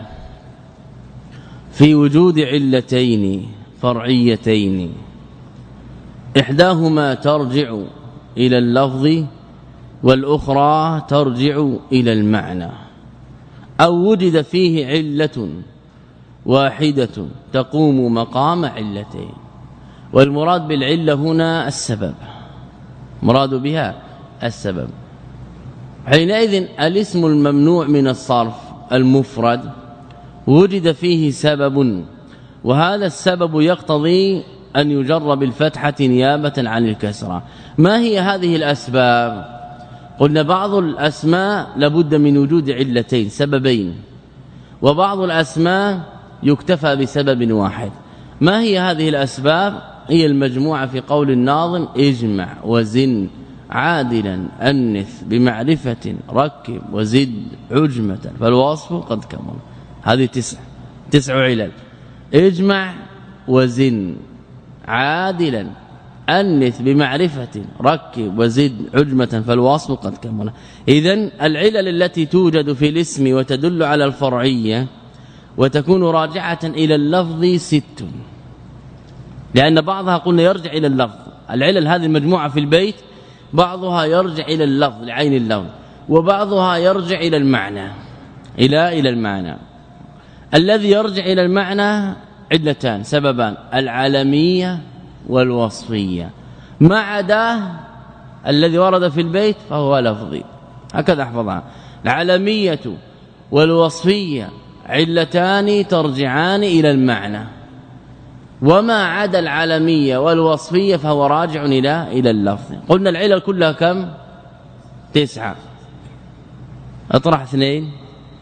في وجود علتين فرعيتين، إحداهما ترجع إلى اللفظ والأخرى ترجع إلى المعنى، أو وجد فيه علة واحدة تقوم مقام علتين. والمراد بالعلة هنا السبب، مراد بها السبب. حينئذ الاسم الممنوع من الصرف المفرد وجد فيه سبب، وهذا السبب يقتضي أن يجر بالفتحة نيابة عن الكسرة. ما هي هذه الأسباب؟ قلنا بعض الأسماء لابد من وجود علتين سببين، وبعض الأسماء يكتفى بسبب واحد. ما هي هذه الأسباب؟ هي المجموعة في قول الناظم اجمع وزن عادلا أنث بمعرفة ركب وزد عجمة فالوصف قد كمل. هذه تسع تسع علل: اجمع وزن عادلا أنث بمعرفة ركب وزد عجمة فالوصف قد كمل. إذن العلل التي توجد في الاسم وتدل على الفرعية وتكون راجعة إلى اللفظ ست، لأن بعضها قلنا يرجع إلى اللفظ. العلل هذه المجموعة في البيت بعضها يرجع إلى اللفظ لعين اللون، وبعضها يرجع إلى المعنى إلى إلى المعنى. الذي يرجع إلى المعنى علتان سببان: العالمية والوصفية، ما عدا الذي ورد في البيت فهو لفظي. هكذا احفظها: العالمية والوصفية علتان ترجعان إلى المعنى. وما عدا العلمية والوصفية فهو راجع إلى إلى اللفظ. قلنا العلل كلها كم؟ تسعة. اطرح اثنين.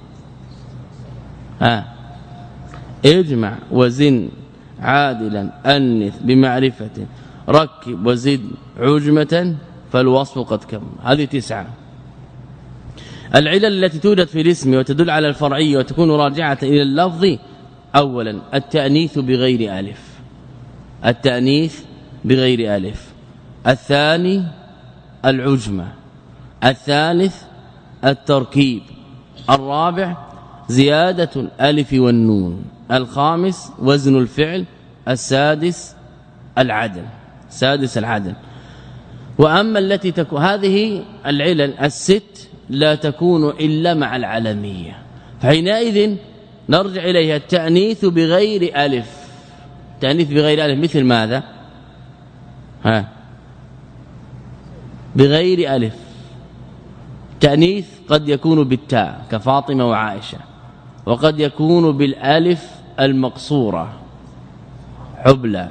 ها اجمع وزن عادلا أنث بمعرفة ركب وزد عجمة فالوصف قد كمل. هذه تسعة. العلل التي توجد في الاسم وتدل على الفرعية وتكون راجعة إلى اللفظ: أولا التأنيث بغير ألف، التأنيث بغير ألف. الثاني العجمة. الثالث التركيب. الرابع زيادة الألف والنون. الخامس وزن الفعل. السادس العدل. سادس العدل. وأما التي تكون هذه العلل الست لا تكون إلا مع العلمية، فحينئذ نرجع إليها التأنيث بغير ألف. تأنيث بغير ألف مثل ماذا؟ ها بغير ألف. تأنيث قد يكون بالتاء كفاطمة وعائشة، وقد يكون بالالف المقصورة حبلى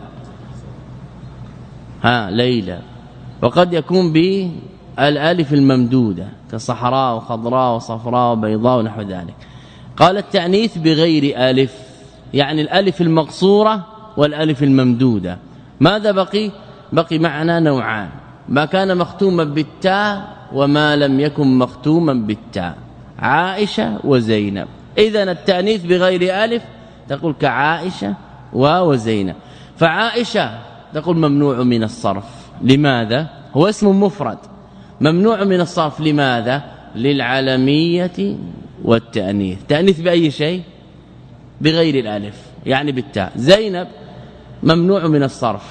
ها ليلى، وقد يكون بالالف الممدودة كصحراء وخضراء وصفراء وبيضاء ونحو ذلك. قال التأنيث بغير ألف يعني الالف المقصورة والالف الممدودة. ماذا بقي؟ بقي معنا نوعان: ما كان مختوما بالتاء وما لم يكن مختوما بالتاء، عائشة وزينب. إذن التأنيث بغير ألف تقول كعائشة وزينب. فعائشة تقول ممنوع من الصرف. لماذا؟ هو اسم مفرد ممنوع من الصرف. لماذا؟ للعلمية والتأنيث. تأنيث بأي شيء؟ بغير الألف يعني بالتاء. زينب ممنوع من الصرف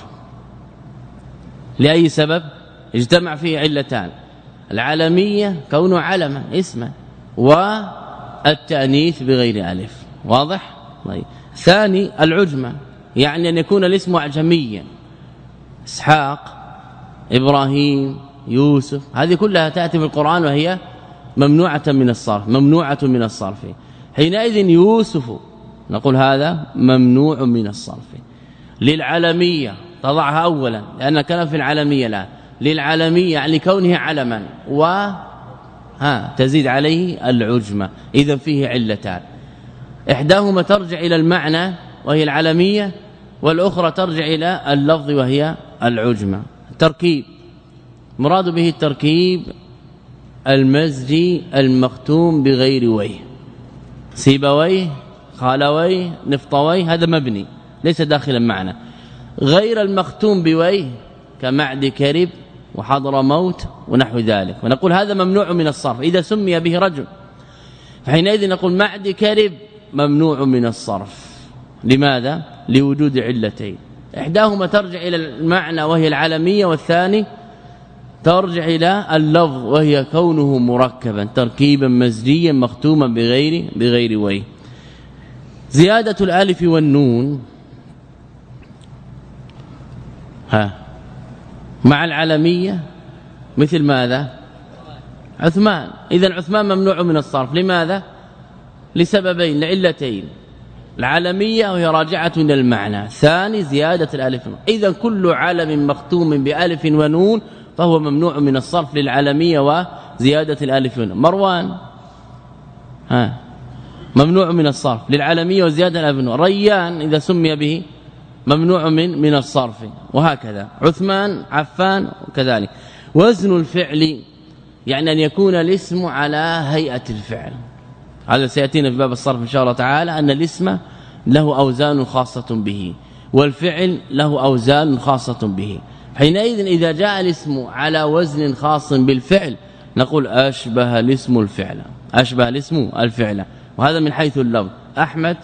لأي سبب؟ اجتمع فيه علتان: العلمية كونه علما اسما، والتأنيث بغير ألف. واضح؟ طيب. ثاني العجمة يعني أن يكون الاسم أعجميا: اسحاق، إبراهيم، يوسف. هذه كلها تأتي في القرآن وهي ممنوعة من الصرف، ممنوعة من الصرف. حينئذ يوسف نقول هذا ممنوع من الصرف. للعلمية تضعها أولا لأن كان في العلمية. لا للعلمية يعني كونه علما، و ها تزيد عليه العجمة. إذا فيه علتان: إحداهما ترجع إلى المعنى وهي العلمية، والأخرى ترجع إلى اللفظ وهي العجمة. تركيب مراد به التركيب المزجي المختوم بغير ويه: سيبويه، خالويه، نفطويه، هذا مبني ليس داخلا معنا. غير المختوم بويه كمعد كرب وحضر موت ونحو ذلك، ونقول هذا ممنوع من الصرف إذا سمي به رجل. فحينئذ نقول معد كرب ممنوع من الصرف. لماذا؟ لوجود علتين: إحداهما ترجع إلى المعنى وهي العلمية، والثاني ترجع إلى اللفظ وهي كونه مركبا تركيبا مزجيا مختوما بغير بغير ويه. زيادة الالف والنون ها مع العلمية مثل ماذا؟ عثمان. إذن عثمان ممنوع من الصرف. لماذا؟ لسببين لعلتين: العلمية وهي راجعة إلى المعنى، ثاني زيادة الالف والنون. إذن كل علم مختوم بألف ونون فهو ممنوع من الصرف للعلمية وزيادة الالف والنون. مروان ها ممنوع من الصرف للعلمية وزيادة الالف والنون. ريان إذا سمي به ممنوع من من الصرف، وهكذا. عثمان، عفان، وكذلك. وزن الفعل يعني أن يكون الاسم على هيئة الفعل. هذا سيأتينا في باب الصرف إن شاء الله تعالى، أن الاسم له أوزان خاصة به والفعل له أوزان خاصة به. حينئذ إذا جاء الاسم على وزن خاص بالفعل نقول أشبه الاسم الفعل، أشبه الاسم الفعل. وهذا من حيث اللفظ. أحمد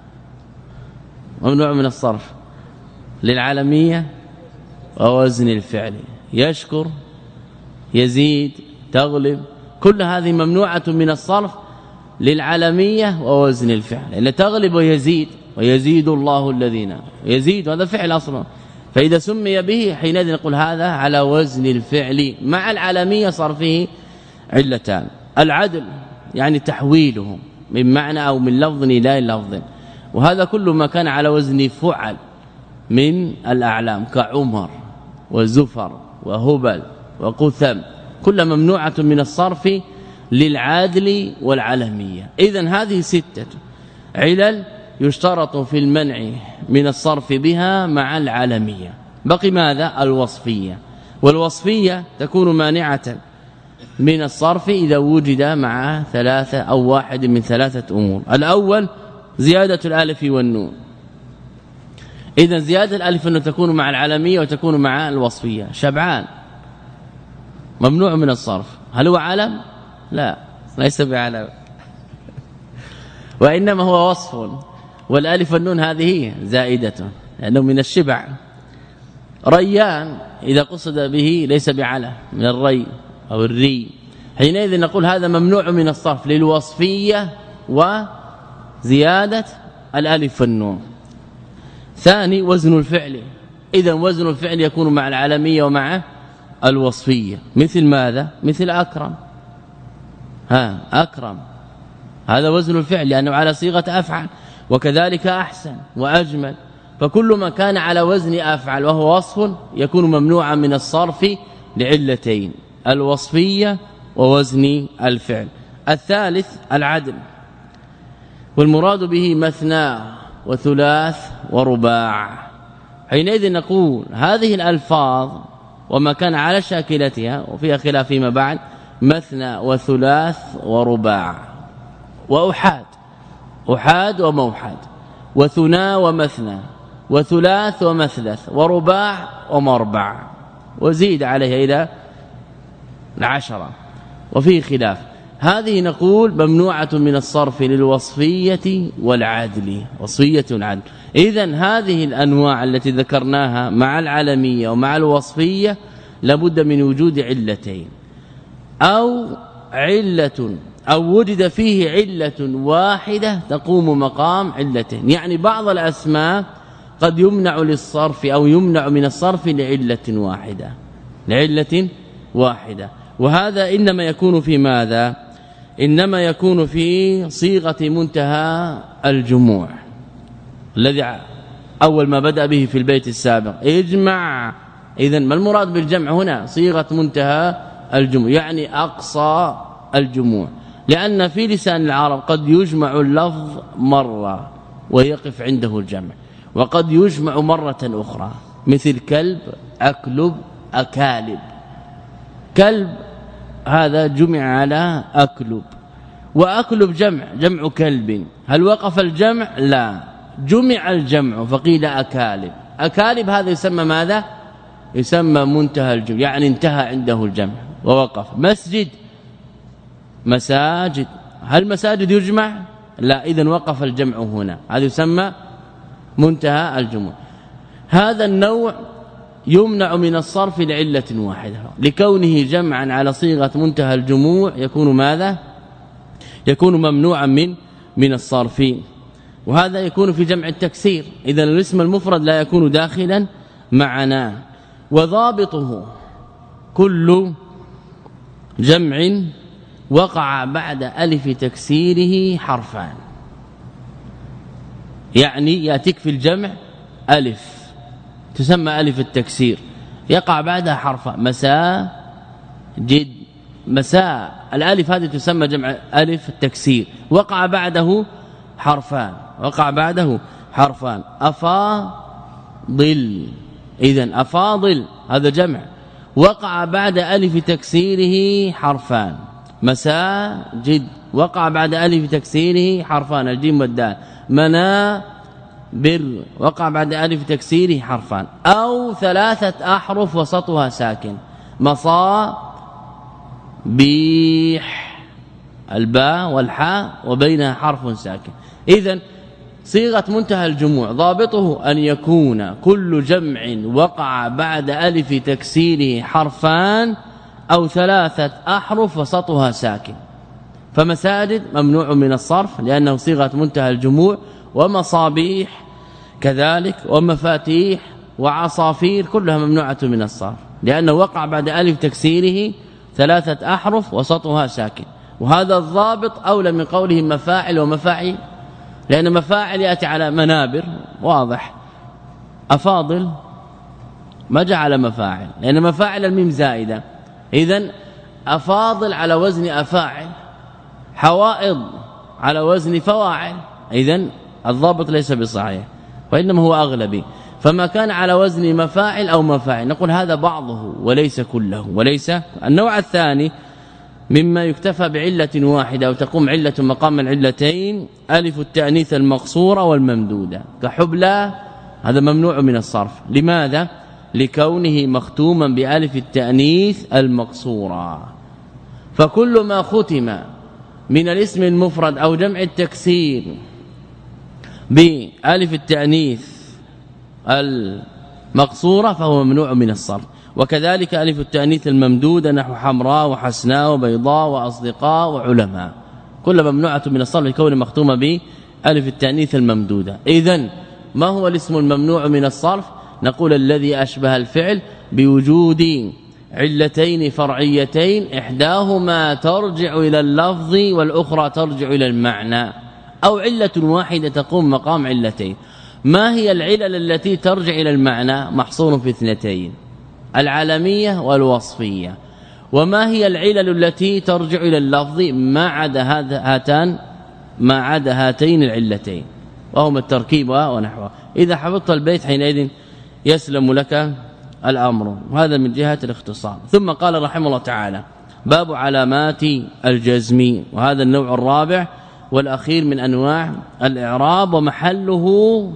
ممنوع من الصرف للعالمية ووزن الفعل. يشكر، يزيد، تغلب، كل هذه ممنوعة من الصرف للعالمية ووزن الفعل. لأن تغلب ويزيد، ويزيد الله الذين، يزيد هذا فعل أصلا. فإذا سمي به حينئذ نقول هذا على وزن الفعل مع العالمية صرفه علتان: العدل يعني تحويله من معنى أو من لفظ إلى لفظ، وهذا كل ما كان على وزن فعل من الأعلام كعمر وزفر وهبل وقثم، كل ممنوعة من الصرف للعادل والعلمية. إذن هذه ستة علل يشترط في المنع من الصرف بها مع العالمية. بقي ماذا؟ الوصفية، والوصفية تكون مانعة من الصرف إذا وجد مع ثلاثة أو واحد من ثلاثة أمور. الأول زيادة الألف والنون. إذن زيادة الألف والنون تكون مع العالمية وتكون مع الوصفية. شبعان ممنوع من الصرف، هل هو علم؟ لا، ليس بعلم، وإنما هو وصف، والالف والنون هذه زائدة لأنه من الشبع. ريان إذا قصد به ليس بعلم، من الري أو الري، حينئذ نقول هذا ممنوع من الصرف للوصفية وزيادة الالف والنون. ثاني وزن الفعل. إذا وزن الفعل يكون مع العالمية ومع الوصفية. مثل ماذا؟ مثل أكرم، ها أكرم هذا وزن الفعل لأنه على صيغة أفعل، وكذلك أحسن وأجمل، فكل ما كان على وزن أفعل وهو وصف يكون ممنوعا من الصرف لعلتين: الوصفية ووزن الفعل. الثالث العدل، والمراد به مثنى وثلاث ورباع. حينئذ نقول هذه الألفاظ وما كان على شاكلتها وفيها خلاف فيما بعد: مثنى وثلاث ورباع وأحاد، أحاد وموحد، وثنا ومثنى، وثلاث ومثلث، ورباع ومربع، وزيد عليها إلى العشرة، وفيه خلاف. هذه نقول ممنوعة من الصرف للوصفية والعدل، وصفية والعدل. إذن هذه الأنواع التي ذكرناها مع العالمية ومع الوصفية لابد من وجود علتين، أو علة أو وجد فيه علة واحدة تقوم مقام علتين. يعني بعض الأسماء قد يمنع للصرف أو يمنع من الصرف لعلة واحدة، لعلة واحدة. وهذا إنما يكون في ماذا؟ إنما يكون في صيغة منتهى الجموع الذي أول ما بدأ به في البيت السابق: اجمع. إذن ما المراد بالجمع هنا؟ صيغة منتهى الجموع، يعني أقصى الجموع، لأن في لسان العرب قد يجمع اللفظ مرة ويقف عنده الجمع، وقد يجمع مرة أخرى، مثل كلب، أكلب، أكالب. كلب هذا جمع على أكلب، وأكلب جمع جمع كلب. هل وقف الجمع؟ لا، جمع الجمع فقيل أكالب. أكالب هذا يسمى ماذا؟ يسمى منتهى الجمع، يعني انتهى عنده الجمع ووقف. مسجد، مساجد، هل مساجد يجمع؟ لا، إذن وقف الجمع هنا، هذا يسمى منتهى الجمع. هذا النوع يمنع من الصرف لعلة واحدة، لكونه جمعا على صيغة منتهى الجموع يكون ماذا؟ يكون ممنوعا من من الصرف. وهذا يكون في جمع التكسير، إذن الاسم المفرد لا يكون داخلا معنا. وضابطه كل جمع وقع بعد ألف تكسيره حرفان، يعني يأتيك في الجمع ألف تسمى ألف التكسير، يقع بعدها حرفان: مساجد، مساء، الألف هذه تسمى جمع ألف التكسير، وقع بعده حرفان، وقع بعده حرفان. أفاضل، إذن أفاضل هذا جمع وقع بعد ألف تكسيره حرفان. مساجد وقع بعد ألف تكسيره حرفان، الجيم والدال. منابر وقع بعد ألف تكسيره حرفان، أو ثلاثة أحرف وسطها ساكن: مصابيح، الباء والحاء وبينها حرف ساكن. إذن صيغة منتهى الجموع ضابطه أن يكون كل جمع وقع بعد ألف تكسيره حرفان أو ثلاثة أحرف وسطها ساكن. فمساجد ممنوع من الصرف لأنه صيغة منتهى الجموع، ومصابيح كذلك، ومفاتيح وعصافير كلها ممنوعة من الصرف لأنه وقع بعد ألف تكسيره ثلاثة أحرف وسطها ساكن. وهذا الضابط أولى من قوله مفاعل ومفاعل، لأن مفاعل يأتي على منابر واضح، أفاضل ما جعل مفاعل لأن مفاعل الميم زائدة، إذن أفاضل على وزن أفاعل، حوائض على وزن فواعل، إذن الضابط ليس بصحيح وإنما هو أغلبي، فما كان على وزن مفاعل أو مفاعل نقول هذا بعضه وليس كله. وليس النوع الثاني مما يكتفى بعلة واحدة وتقوم علة مقام العلتين ألف التأنيث المقصورة والممدودة كحبلى، هذا ممنوع من الصرف. لماذا؟ لكونه مختوما بألف التأنيث المقصورة. فكل ما ختم من الاسم المفرد أو جمع التكسير بألف التأنيث المقصورة فهو ممنوع من الصرف. وكذلك ألف التأنيث الممدودة نحو حمراء وحسناء وبيضاء وأصدقاء وعلماء، كل ممنوعة من الصرف لكون مختومة بألف التأنيث الممدودة. إذن ما هو الاسم الممنوع من الصرف؟ نقول الذي أشبه الفعل بوجود علتين فرعيتين إحداهما ترجع إلى اللفظ والأخرى ترجع إلى المعنى، أو علة واحدة تقوم مقام علتين. ما هي العلل التي ترجع إلى المعنى؟ محصور في اثنتين، العالمية والوصفية. وما هي العلل التي ترجع إلى اللفظ؟ ما عدا هذا هاتان ما عدا هاتين العلتين وهما التركيب ونحوه. إذا حفظت البيت حينئذ يسلم لك الأمر. وهذا من جهة الاختصار. ثم قال رحمه الله تعالى باب علامات الجزم، وهذا النوع الرابع والأخير من أنواع الإعراب، ومحله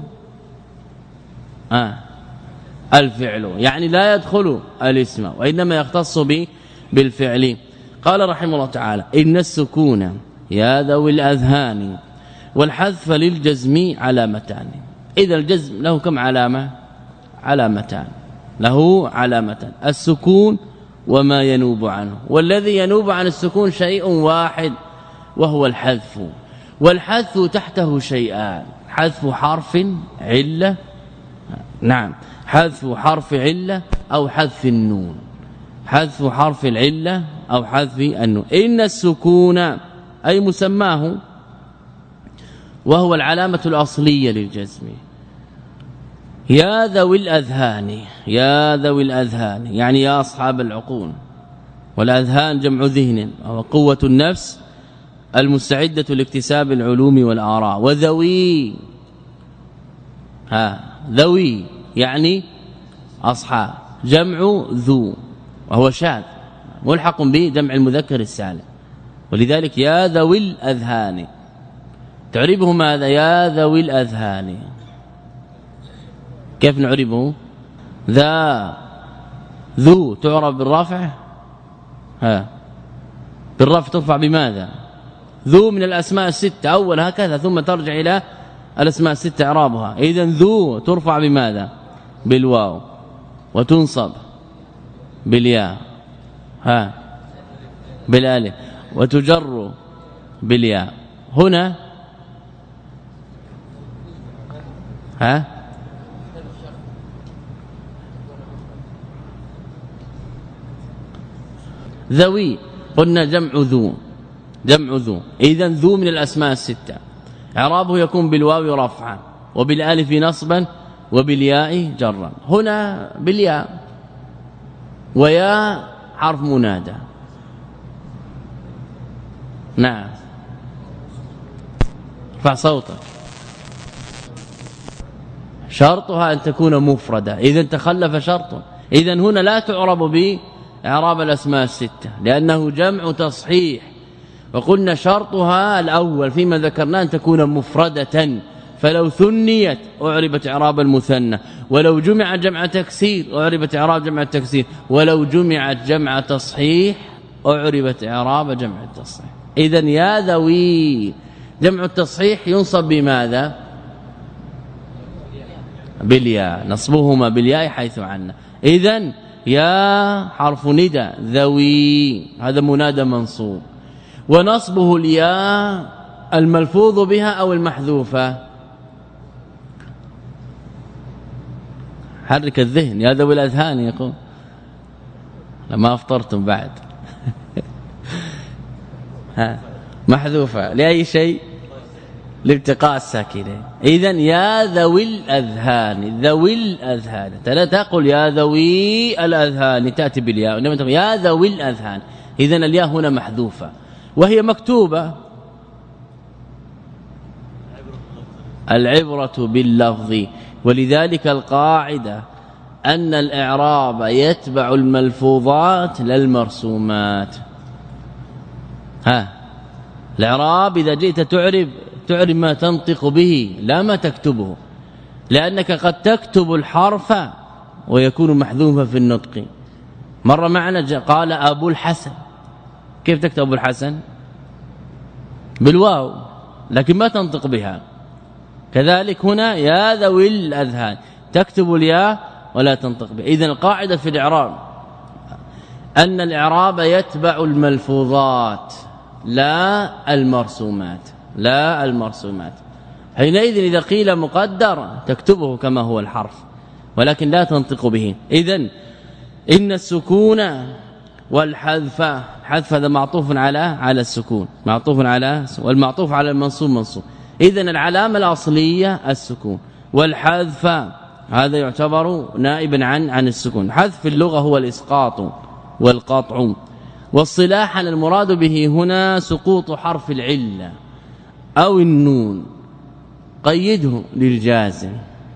آه الفعل، يعني لا يدخل الاسم وإنما يختص به بالفعل. قال رحمه الله تعالى إن السكون يا ذوي الأذهان والحذف للجزم علامتان. إذا الجزم له كم علامة؟ علامتان، له علامتان، السكون وما ينوب عنه. والذي ينوب عن السكون شيء واحد وهو الحذف، والحذف تحته شيئان، حذف حرف علة، نعم حذف حرف علة أو حذف النون، حذف حرف العلة أو حذف النون. إن السكون أي مسماه وهو العلامة الأصلية للجزم. يا ذوي الأذهان، يا ذوي الأذهان يعني يا أصحاب العقول، والأذهان جمع ذهن وهو قوة النفس المستعدة لاكتساب العلوم والآراء. وذوي ها ذوي يعني أصحاب، جمع ذو وهو شاذ ملحق به جمع المذكر السالم، ولذلك يا ذوي الأذهان تعربه ماذا؟ يا ذوي الأذهان كيف نعربه؟ ذا ذو تعرب بالرفع، ها بالرفع ترفع بماذا؟ ذو من الأسماء الستة أول هكذا ثم ترجع إلى الأسماء الستة إعرابها. إذن ذو ترفع بماذا؟ بالواو، وتنصب بالياء، ها بالالف، وتجر بالياء. هنا ها ذوي قلنا جمع ذو، جمع ذو، إذن ذو من الأسماء الستة إعرابه يكون بالواو رفعا وبالالف نصبا وبالياء جرا. هنا بالياء، ويا حرف منادى، نعم ارفع صوتك. شرطها أن تكون مفردة، إذن تخلف شرط، إذن هنا لا تعرب بإعراب الأسماء الستة لأنه جمع تصحيح. وقلنا شرطها الأول فيما ذكرنا أن تكون مفردة، فلو ثنيت أعربت إعراب المثنى، ولو جمع جمع تكسير أعربت إعراب جمع التكسير، ولو جمعت جمع تصحيح أعربت إعراب جمع التصحيح. إذن يا ذوي جمع التصحيح ينصب بماذا؟ بالياء، نصبهما بالياء حيث عنا. إذن يا حرف ندى، ذوي هذا منادى منصوب، ونصبه الياء الملفوظ بها أو المحذوفة. حرك الذهن يا ذوي الأذهان يقول لما أفطرتم بعد ها محذوفة لأي شيء؟ لالتقاء الساكنين. اذن يا ذوي الاذهان، ذوي الاذهان، لا تقل يا ذوي الاذهان تاتي بالياء، انما تقول يا ذوي الاذهان. اذن الياء هنا محذوفه وهي مكتوبه. العبرة باللفظ، ولذلك القاعدة أن الإعراب يتبع الملفوظات لا المرسومات. ها الإعراب إذا جئت تعرب تعرب ما تنطق به لا ما تكتبه، لأنك قد تكتب الحرف ويكون محذوفا في النطق. مرة معنا قال أبو الحسن، كيف تكتب أبو الحسن؟ بالواو لكن ما تنطق بها. كذلك هنا يا ذوي الأذهان تكتب الياء ولا تنطق به. إذن القاعدة في الإعراب أن الإعراب يتبع الملفوظات لا المرسومات، لا المرسومات. حينئذ إذا قيل مقدر تكتبه كما هو الحرف ولكن لا تنطق به. إذن إن السكون والحذف، الحذف هذا معطوف على على السكون، معطوف على، والمعطوف على المنصوب منصوب. إذن العلامة الأصلية السكون، والحذف هذا يعتبر نائبا عن عن السكون. حذف في اللغة هو الإسقاط والقطع، والصلاحا المراد به هنا سقوط حرف العلة أو النون، قيده للجازم،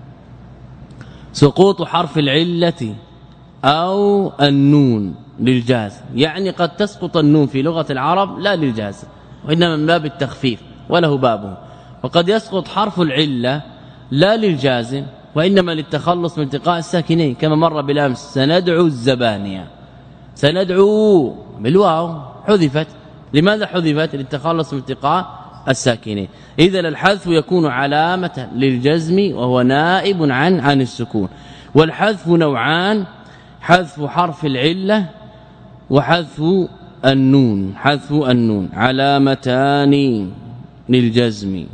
سقوط حرف العلة أو النون للجازم. يعني قد تسقط النون في لغة العرب لا للجازم وإنما من باب التخفيف وله بابه، وقد يسقط حرف العلة لا للجازم وإنما للتخلص من التقاء الساكنين، كما مر بالأمس سندعو الزبانية، سندعو بالواو حذفت. لماذا حذفت؟ للتخلص من التقاء الساكنين. إذا الحذف يكون علامة للجزم وهو نائب عن عن السكون. والحذف نوعان: حذف حرف العلة وحذف النون. حذف النون علامتان للجزم،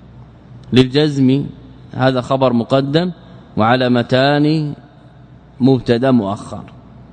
للجزم هذا خبر مقدم، وعلامتان مبتدا مؤخر،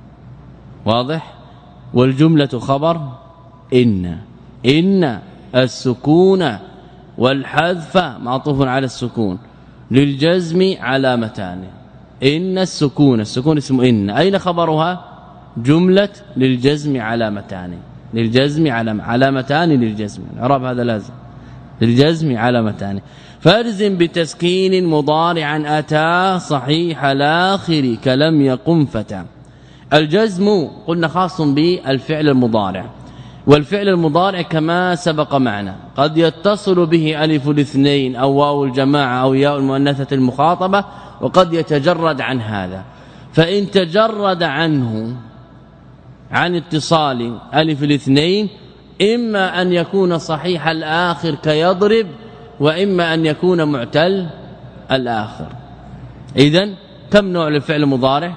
واضح؟ والجملة خبر إن، إن السكون والحذف معطوف على السكون، للجزم علامتان. إن السكون، السكون اسم إن، أين خبرها؟ جملة للجزم علامتان، للجزم علام علامتان للجزم، الإعراب هذا لازم، للجزم علامتان. فارزم بتسكين مضارعا أتى صحيح الآخر كلم يقم فتى. الجزم قلنا خاص بالفعل المضارع، والفعل المضارع كما سبق معنا قد يتصل به ألف الاثنين أو واو الجماعة أو ياء المؤنثة المخاطبة، وقد يتجرد عن هذا. فإن تجرد عنه عن اتصال ألف الاثنين إما أن يكون صحيح الآخر كيضرب، وإما أن يكون معتل الآخر. إذن كم نوع للفعل المضارع؟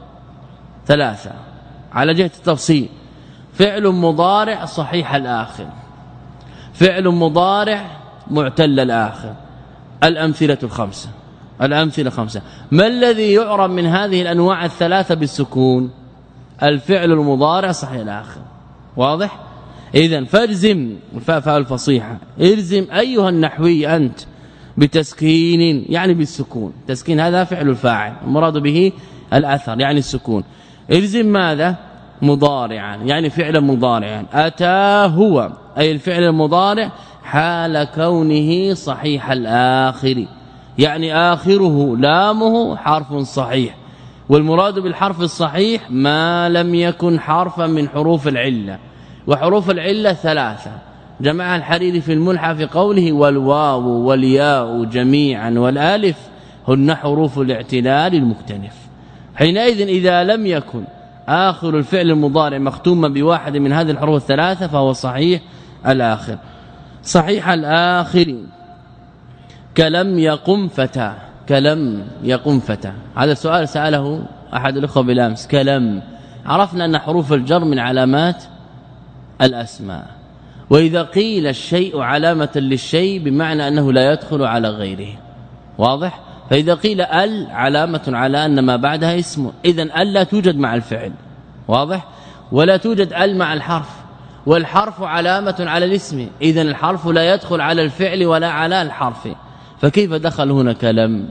ثلاثة على جهة التفصيل: فعل مضارع صحيح الآخر، فعل مضارع معتل الآخر. الأمثلة الخمسة، الأمثلة خمسة. ما الذي يعرب من هذه الأنواع الثلاثة بالسكون؟ الفعل المضارع صحيح الآخر، واضح؟ إذن فاجزم، الفاء فاء الفصيحة، الزم أيها النحوي أنت بتسكين يعني بالسكون. تسكين هذا فعل الفاعل، المراد به الأثر يعني السكون. الزم ماذا؟ مضارعا يعني فعلا مضارعا. أتى هو أي الفعل المضارع حال كونه صحيح الآخر، يعني آخره لامه حرف صحيح. والمراد بالحرف الصحيح ما لم يكن حرفا من حروف العلة، وحروف العلة ثلاثة جمعها الحريري في الملحة في قوله: والواو والياء جميعا والالف هن حروف الاعتلال المكتنف. حينئذ إذا لم يكن آخر الفعل المضارع مختوما بواحد من هذه الحروف الثلاثة فهو صحيح الآخر. صحيح الآخر كلم يقم فتى، كلم يقم فتى. هذا السؤال سأله أحد الأخوة بالأمس. كلم، عرفنا أن حروف الجر من علامات الأسماء، وإذا قيل الشيء علامة للشيء بمعنى أنه لا يدخل على غيره، واضح؟ فإذا قيل ال علامة على أن ما بعدها اسم، إذن ال لا توجد مع الفعل، واضح؟ ولا توجد ال مع الحرف، والحرف علامة على الاسم، إذن الحرف لا يدخل على الفعل ولا على الحرف، فكيف دخل هنا كلم؟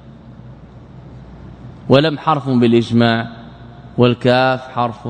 ولم حرف بالإجماع والكاف حرف،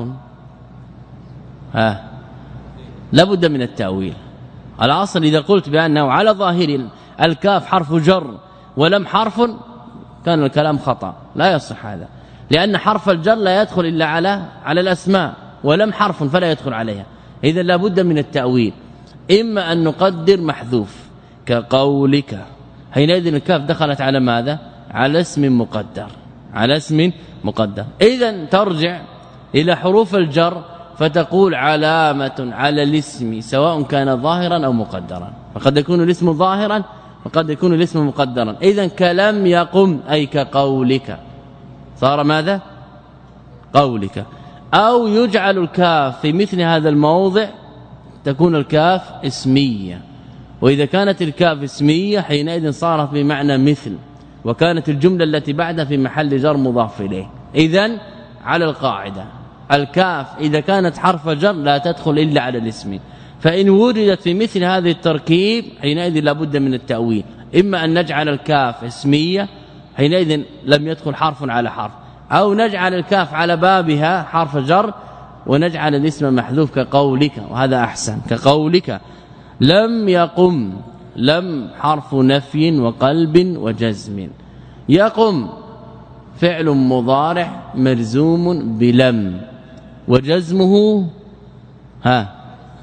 ها لابد من التأويل. الأصل إذا قلت بأنه على ظاهر الكاف حرف جر ولم حرف كان الكلام خطأ، لا يصح هذا، لأن حرف الجر لا يدخل إلا على على الأسماء، ولم حرف فلا يدخل عليها، إذا لابد من التأويل. إما أن نقدر محذوف كقولك، حينئذ الكاف دخلت على ماذا؟ على اسم مقدر، على اسم مقدر. إذن ترجع إلى حروف الجر فتقول علامة على الاسم سواء كان ظاهرا أو مقدرا، فقد يكون الاسم ظاهرا وقد يكون الاسم مقدرا. إذن كلم يقم أي كقولك، صار ماذا؟ قولك. أو يجعل الكاف في مثل هذا الموضع تكون الكاف اسمية، وإذا كانت الكاف اسمية حينئذ صارت بمعنى مثل، وكانت الجملة التي بعدها في محل جر مضاف إليه. إذن على القاعدة الكاف إذا كانت حرف جر لا تدخل إلا على الاسم، فإن وجدت في مثل هذه التركيب حينئذ لابد من التأويل، إما أن نجعل الكاف اسمية حينئذ لم يدخل حرف على حرف، أو نجعل الكاف على بابها حرف جر ونجعل الاسم محذوف كقولك، وهذا أحسن. كقولك لم يقم، لم حرف نفي وقلب وجزم، يقم فعل مضارع مرزوم بلم وجزمه ها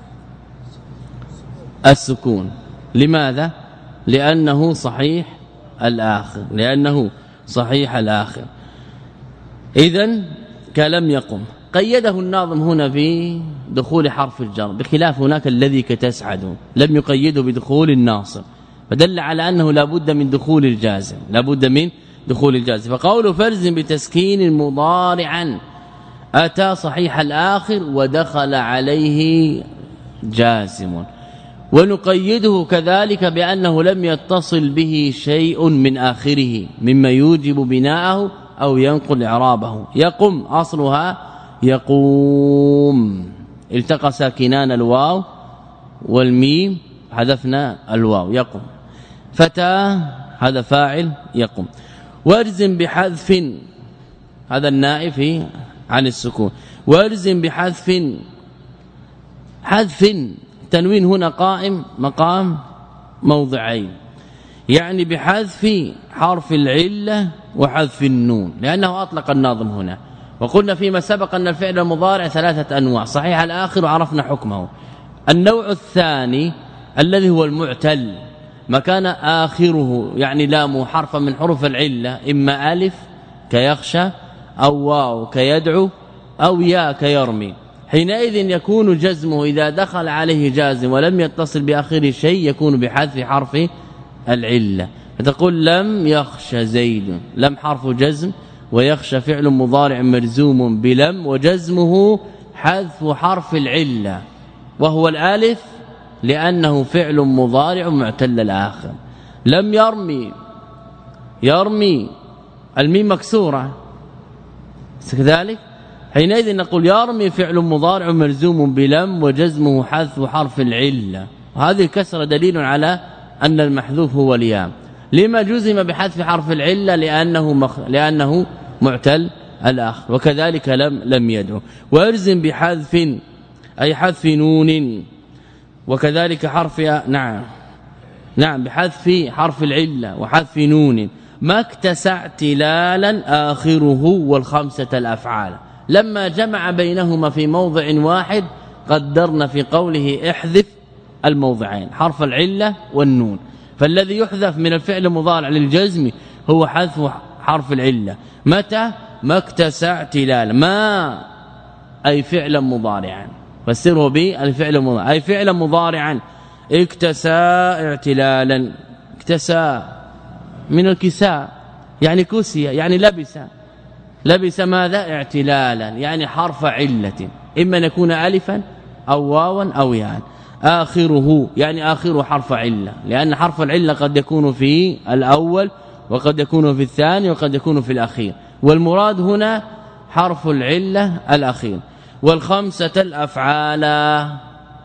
السكون. لماذا؟ لأنه صحيح الآخر، لأنه صحيح الآخر. إذن كلم يقم. قيده الناظم هنا بدخول حرف الجر، بخلاف هناك الذي كتسعد لم يقيده بدخول الناصب، فدل على أنه لابد من دخول الجازم، لابد من دخول الجازم. فقوله فرز بتسكين مضارعا أتى صحيح الآخر ودخل عليه جازم، ونقيده كذلك بأنه لم يتصل به شيء من آخره مما يوجب بناءه أو ينقل إعرابه. يقم أصلها يقوم، التقى ساكنان الواو والميم حذفنا الواو، يقوم. فتى هذا فاعل يقوم. وارزم بحذف، هذا النائب عن السكون، وارزم بحذف، حذف تنوين هنا قائم مقام موضعين، يعني بحذف حرف العلة وحذف النون، لأنه أطلق الناظم هنا. وقلنا فيما سبق أن الفعل المضارع ثلاثة أنواع، صحيح الآخر وعرفنا حكمه. النوع الثاني الذي هو المعتل، ما كان آخره يعني لامه حرفا من حروف العلة، إما ألف كيخشى أو واو كيدعو أو ياء كيرمي، حينئذ يكون جزمه إذا دخل عليه جازم ولم يتصل بآخره شيء يكون بحذف حرف العلة. فتقول لم يخشى زيد، لم حرف جزم ويخشى فعل مضارع مرزوم بلم وجزمه حذف حرف العلة وهو الالف لأنه فعل مضارع معتل الآخر. لم يرمي، يرمي الميم مكسورة كذلك، حينئذ نقول يرمي فعل مضارع مرزوم بلم وجزمه حذف حرف العلة، وهذه الكسرة دليل على أن المحذوف هو الياء. لما جزم بحذف حرف العلة؟ لأنه مخ... لأنه معتل الآخر. وكذلك لم لم يدعو. وارزم بحذف أي حذف نون، وكذلك حرف نعم نعم بحذف حرف العلة وحذف نون. ما اكتسع اعتلالا آخره والخمسة الأفعال، لما جمع بينهما في موضع واحد قدرنا في قوله احذف الموضعين حرف العلة والنون، فالذي يحذف من الفعل المضارع للجزم هو حذف حرف العلة. متى؟ ما اكتسع اعتلالا، ما أي فعلا مضارعا، فسره به الفعل المضارع أي فعلا مضارعا. اكتسى اعتلالا، اكتسى من الكساء يعني كسي يعني لبس، لبس ماذا؟ اعتلالا يعني حرف علة، إما أن يكون ألفا أو واوا أو ياء. آخره يعني آخره حرف علة، لأن حرف العلة قد يكون في الأول وقد يكون في الثاني وقد يكون في الأخير، والمراد هنا حرف العلة الأخير. والخمسة الأفعال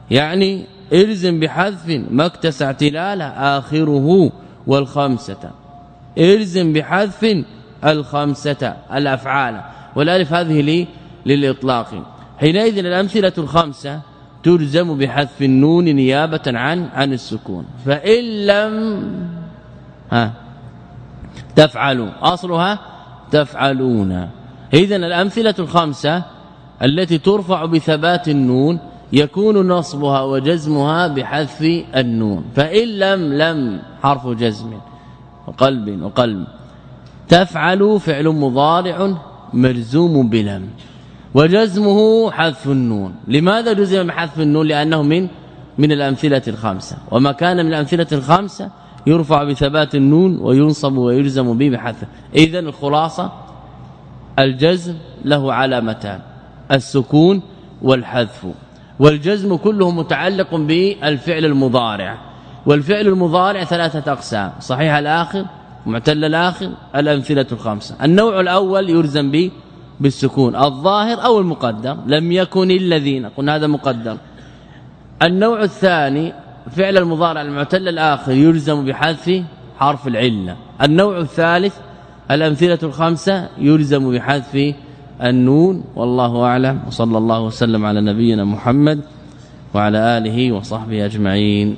يعني الزم بحذف ما اكتسى اعتلاله آخره والخمسة الزم بحذف الخمسة الأفعال والالف هذه لي للإطلاق. حينئذ الأمثلة الخمسة تلزم بحذف النون نيابة عن عن السكون. فإن لم ها تفعلوا أصلها تفعلون. إذن الأمثلة الخمسة التي ترفع بثبات النون يكون نصبها وجزمها بحذف النون. فإن لم لم حرف جزم وقلب وقلب. تفعل فعل مضارع مجزوم بلم وجزمه حذف النون. لماذا جزم بحذف النون؟ لأنه من من الأمثلة الخمسة وما كان من الأمثلة الخمسة يرفع بثبات النون وينصب ويجزم به بحذف. إذن الخلاصة الجزم له علامتان السكون والحذف والجزم كله متعلق بالفعل المضارع والفعل المضارع ثلاثة أقسام صحيح الآخر معتل الآخر الأمثلة الخمسة. النوع الأول يلزم به بالسكون الظاهر أو المقدر لم يكن الذين قلنا هذا مقدر. النوع الثاني فعل المضارع المعتل الآخر يلزم بحذف حرف العلة. النوع الثالث الأمثلة الخمسة يلزم بحذف النون. والله أعلم وصلى الله وسلم على نبينا محمد وعلى آله وصحبه أجمعين.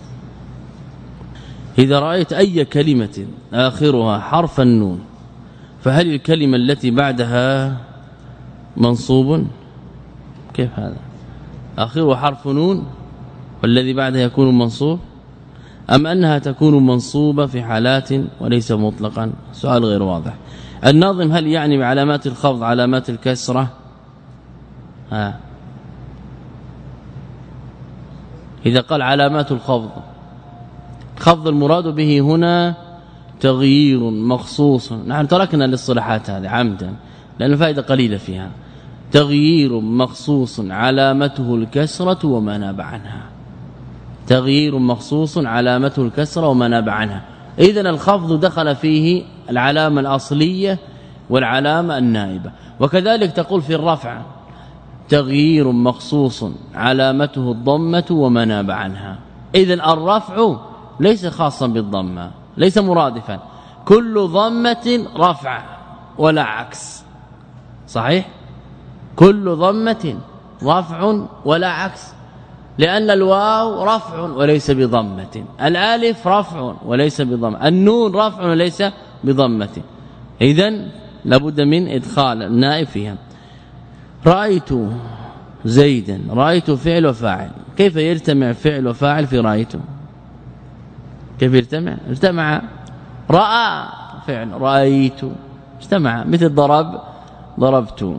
إذا رأيت أي كلمة آخرها حرف النون فهل الكلمة التي بعدها منصوب؟ كيف هذا؟ آخره حرف نون والذي بعدها يكون منصوب أم أنها تكون منصوبة في حالات وليس مطلقا؟ سؤال غير واضح. الناظم هل يعني بعلامات الخفض علامات الكسرة؟ ها إذا قال علامات الخفض خفض المراد به هنا تغيير مخصوص. نحن تركنا الاصطلاحات هذه عمدا لأن الفائدة قليلة فيها. تغيير مخصوص علامته الكسرة وما ناب عنها. تغيير مخصوص علامته الكسرة وما ناب عنها. إذن الخفض دخل فيه العلامة الأصلية والعلامة النائبة. وكذلك تقول في الرفع تغيير مخصوص علامته الضمة وما ناب عنها. إذن الرفع ليس خاصا بالضمة ليس مرادفا كل ضمة رفع ولا عكس صحيح كل ضمة رفع ولا عكس لأن الواو رفع وليس بضمة الالف رفع وليس بضمة النون رفع وليس بضمة. إذن لابد من إدخال النائب فيها. رأيت زيدا رأيت فعل وفاعل كيف يجتمع فعل وفاعل في رأيت؟ كيف يجتمع؟ اجتمع رأى فعل رأيت اجتمع مثل ضرب ضربت.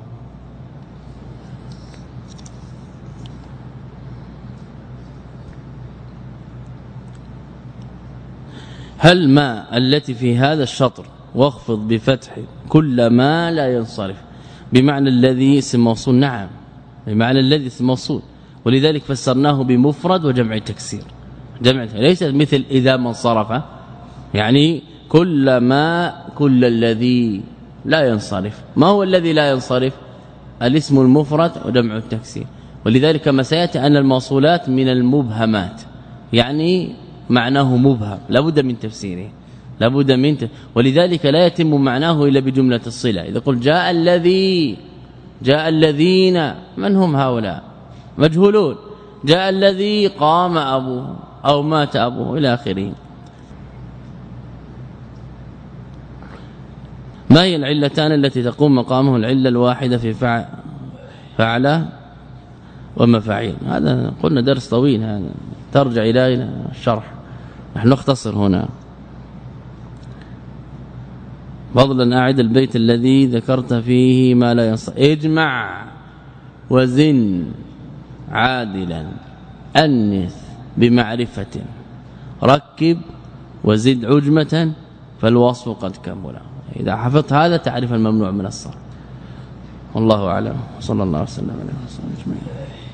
هل ما التي في هذا الشطر واخفض بفتح كل ما لا ينصرف بمعنى الذي اسم موصول؟ نعم بمعنى الذي اسم موصول ولذلك فسرناه بمفرد وجمع تكسير جمع ليس مثل إذا ما انصرف يعني كل ما كل الذي لا ينصرف. ما هو الذي لا ينصرف؟ الاسم المفرد وجمع التكسير. ولذلك ما سياتي أن الموصولات من المبهمات يعني معناه مبهم لابد من تفسيره لابد من ت... ولذلك لا يتم معناه إلا بجملة الصلة. إذا قلت جاء الذي جاء الذين من هم هؤلاء؟ مجهولون. جاء الذي قام أبوه أو مات أبوه إلى آخره. ما هي العلتان التي تقوم مقامه العلة الواحدة في فعل فعل ومفاعيل؟ هذا قلنا درس طويل هذا ترجع إلى الشرح نحن نختصر هنا. فضلا أعد البيت الذي ذكرت فيه ما لا ينصرف. اجمع وزن عادلا أنث بمعرفة ركب وزد عجمة فالوصف قد كمل. إذا حفظت هذا تعرف الممنوع من الصرف. والله أعلم. صلى الله عليه وسلم على رسول الله.